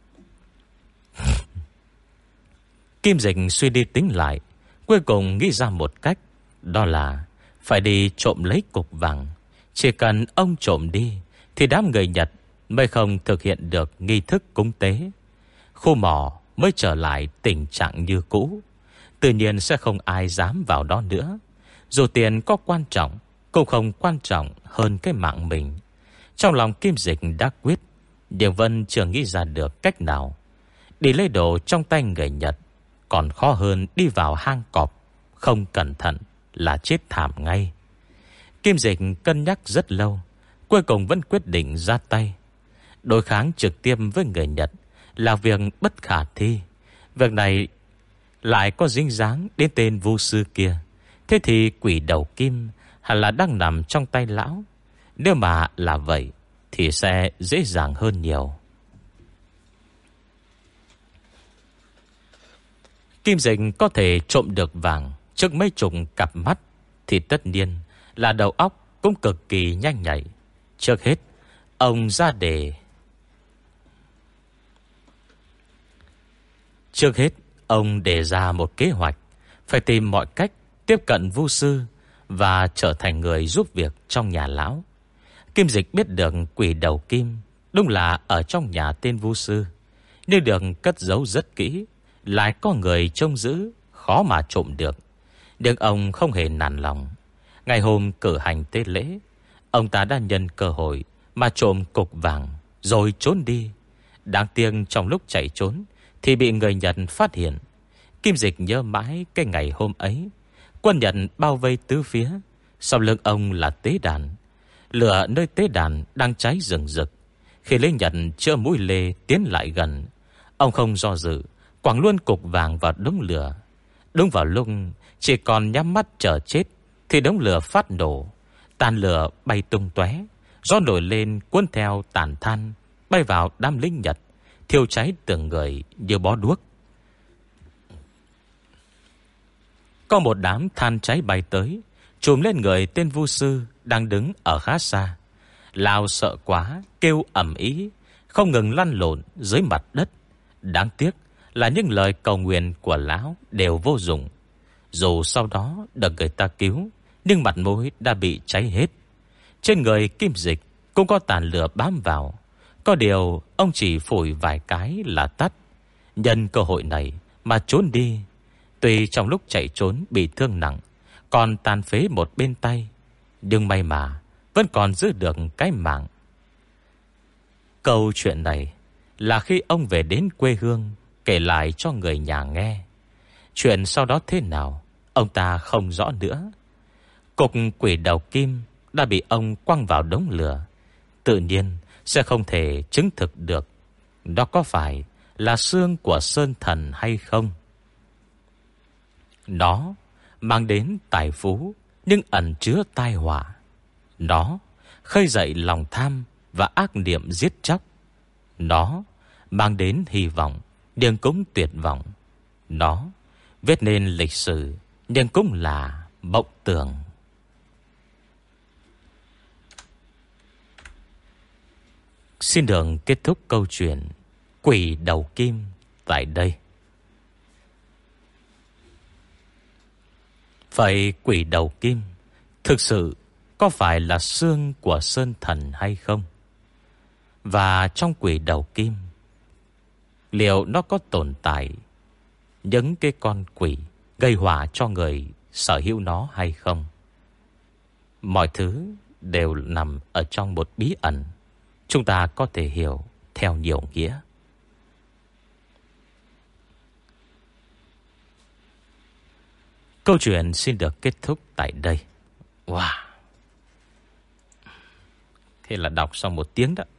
Kim Dịch suy đi tính lại, cuối cùng nghĩ ra một cách. Đó là phải đi trộm lấy cục vàng. Chỉ cần ông trộm đi, thì đám người Nhật mới không thực hiện được nghi thức cúng tế. Khu mỏ mới trở lại tình trạng như cũ. Tự nhiên sẽ không ai dám vào đó nữa. Dù tiền có quan trọng, cũng không quan trọng hơn cái mạng mình. Trong lòng Kim Dịch đã quyết, Điềm Vân chưa nghĩ ra được cách nào. Đi lấy đồ trong tay người Nhật còn khó hơn đi vào hang cọp, không cẩn thận là chết thảm ngay. Kim Dịch cân nhắc rất lâu, cuối cùng vẫn quyết định ra tay. Đối kháng trực tiếp với người Nhật là việc bất khả thi. Việc này lại có dính dáng đến tên vô sư kia. Thế thì quỷ đầu kim hẳn là đang nằm trong tay lão. Nếu mà là vậy thì sẽ dễ dàng hơn nhiều. Kim Dịch có thể trộm được vàng trước mấy chục cặp mắt, thì tất nhiên là đầu óc cũng cực kỳ nhanh nhạy. Trước hết, ông ra đề. Trước hết, ông đề ra một kế hoạch, phải tìm mọi cách tiếp cận vu sư và trở thành người giúp việc trong nhà lão. Kim Dịch biết được quỷ đầu kim đúng là ở trong nhà tên vu sư, nhưng được cất giấu rất kỹ, lại có người trông giữ, khó mà trộm được. Nhưng ông không hề nản lòng. Ngày hôm cử hành tế lễ, ông ta đã nhân cơ hội mà trộm cục vàng rồi trốn đi. Đáng tiếc trong lúc chạy trốn thì bị người Nhật phát hiện. Kim Dịch nhớ mãi cái ngày hôm ấy. Quân Nhật bao vây tứ phía, sau lưng ông là tế đàn. Lửa nơi tế đàn đang cháy rừng rực. Khi lính Nhật chữa mũi lê tiến lại gần, ông không do dự, quẳng luôn cục vàng vào đống lửa. Đúng vào lúc chỉ còn nhắm mắt chờ chết thì đống lửa phát nổ, tàn lửa bay tung tóe, gió nổi lên cuốn theo tàn than bay vào đám lính Nhật, thiêu cháy từng người như bó đuốc. Có một đám than cháy bay tới, trùm lên người tên vu sư đang đứng ở khá xa. Lão sợ quá, kêu ầm ĩ, không ngừng lăn lộn dưới mặt đất. Đáng tiếc là những lời cầu nguyện của lão đều vô dụng. Dù sau đó được người ta cứu, nhưng mặt mũi đã bị cháy hết. Trên người Kim Dịch cũng có tàn lửa bám vào. Có điều ông chỉ phủi vài cái là tắt. Nhân cơ hội này mà trốn đi. Tuy trong lúc chạy trốn bị thương nặng, còn tàn phế một bên tay, nhưng may mà vẫn còn giữ được cái mạng. Câu chuyện này là khi ông về đến quê hương kể lại cho người nhà nghe. Chuyện sau đó thế nào ông ta không rõ nữa. Cục quỷ đầu kim đã bị ông quăng vào đống lửa, tự nhiên sẽ không thể chứng thực được đó có phải là xương của sơn thần hay không. Nó mang đến tài phú nhưng ẩn chứa tai họa. Nó khơi dậy lòng tham và ác niệm giết chóc. Nó mang đến hy vọng nhưng cũng tuyệt vọng. Nó viết nên lịch sử nhưng cũng là mộng tưởng. Xin được kết thúc câu chuyện Quỷ đầu kim tại đây. Vậy quỷ đầu kim thực sự có phải là xương của sơn thần hay không? Và trong quỷ đầu kim, liệu nó có tồn tại những cái con quỷ gây họa cho người sở hữu nó hay không? Mọi thứ đều nằm ở trong một bí ẩn, chúng ta có thể hiểu theo nhiều nghĩa. Câu chuyện xin được kết thúc tại đây. Wow. Thế là đọc xong 1 tiếng đó.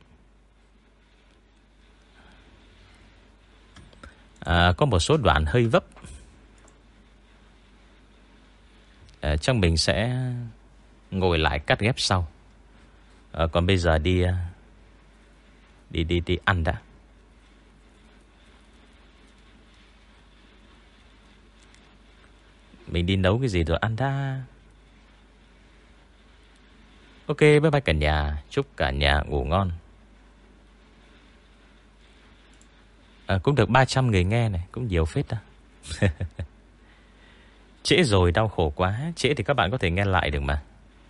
Có một số đoạn hơi vấp. Chắc mình sẽ ngồi lại cắt ghép sau. Còn bây giờ đi ăn đã. Mình đi nấu cái gì rồi ăn đã. Ok, bye bye cả nhà. Chúc cả nhà ngủ ngon. Cũng được 300 người nghe này, cũng nhiều phết đó. Trễ rồi, đau khổ quá. Trễ thì các bạn có thể nghe lại được mà.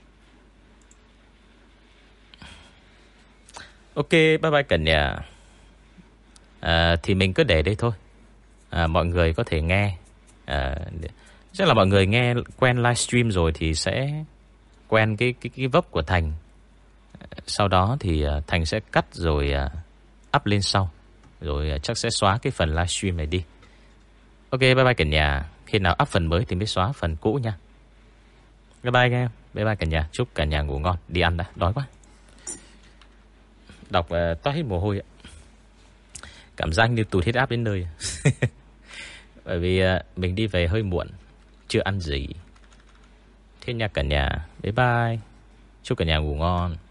Ok, bye bye cả nhà. Thì mình cứ để đây thôi. Mọi người có thể nghe. Chắc là mọi người nghe quen livestream rồi thì sẽ quen cái vốc của Thành. Sau đó thì Thành sẽ cắt rồi up lên sau. Rồi chắc sẽ xóa cái phần livestream này đi. Ok, bye bye cả nhà. Khi nào up phần mới thì mới xóa phần cũ nha. Bye bye em. Bye bye cả nhà. Chúc cả nhà ngủ ngon. Đi ăn đã, đói quá. Đọc toát hết mồ hôi ạ. Cảm giác như tụt hết áp đến nơi. Bởi vì mình đi về hơi muộn, chưa ăn gì. Thế nha cả nhà. Bye bye. Chúc cả nhà ngủ ngon.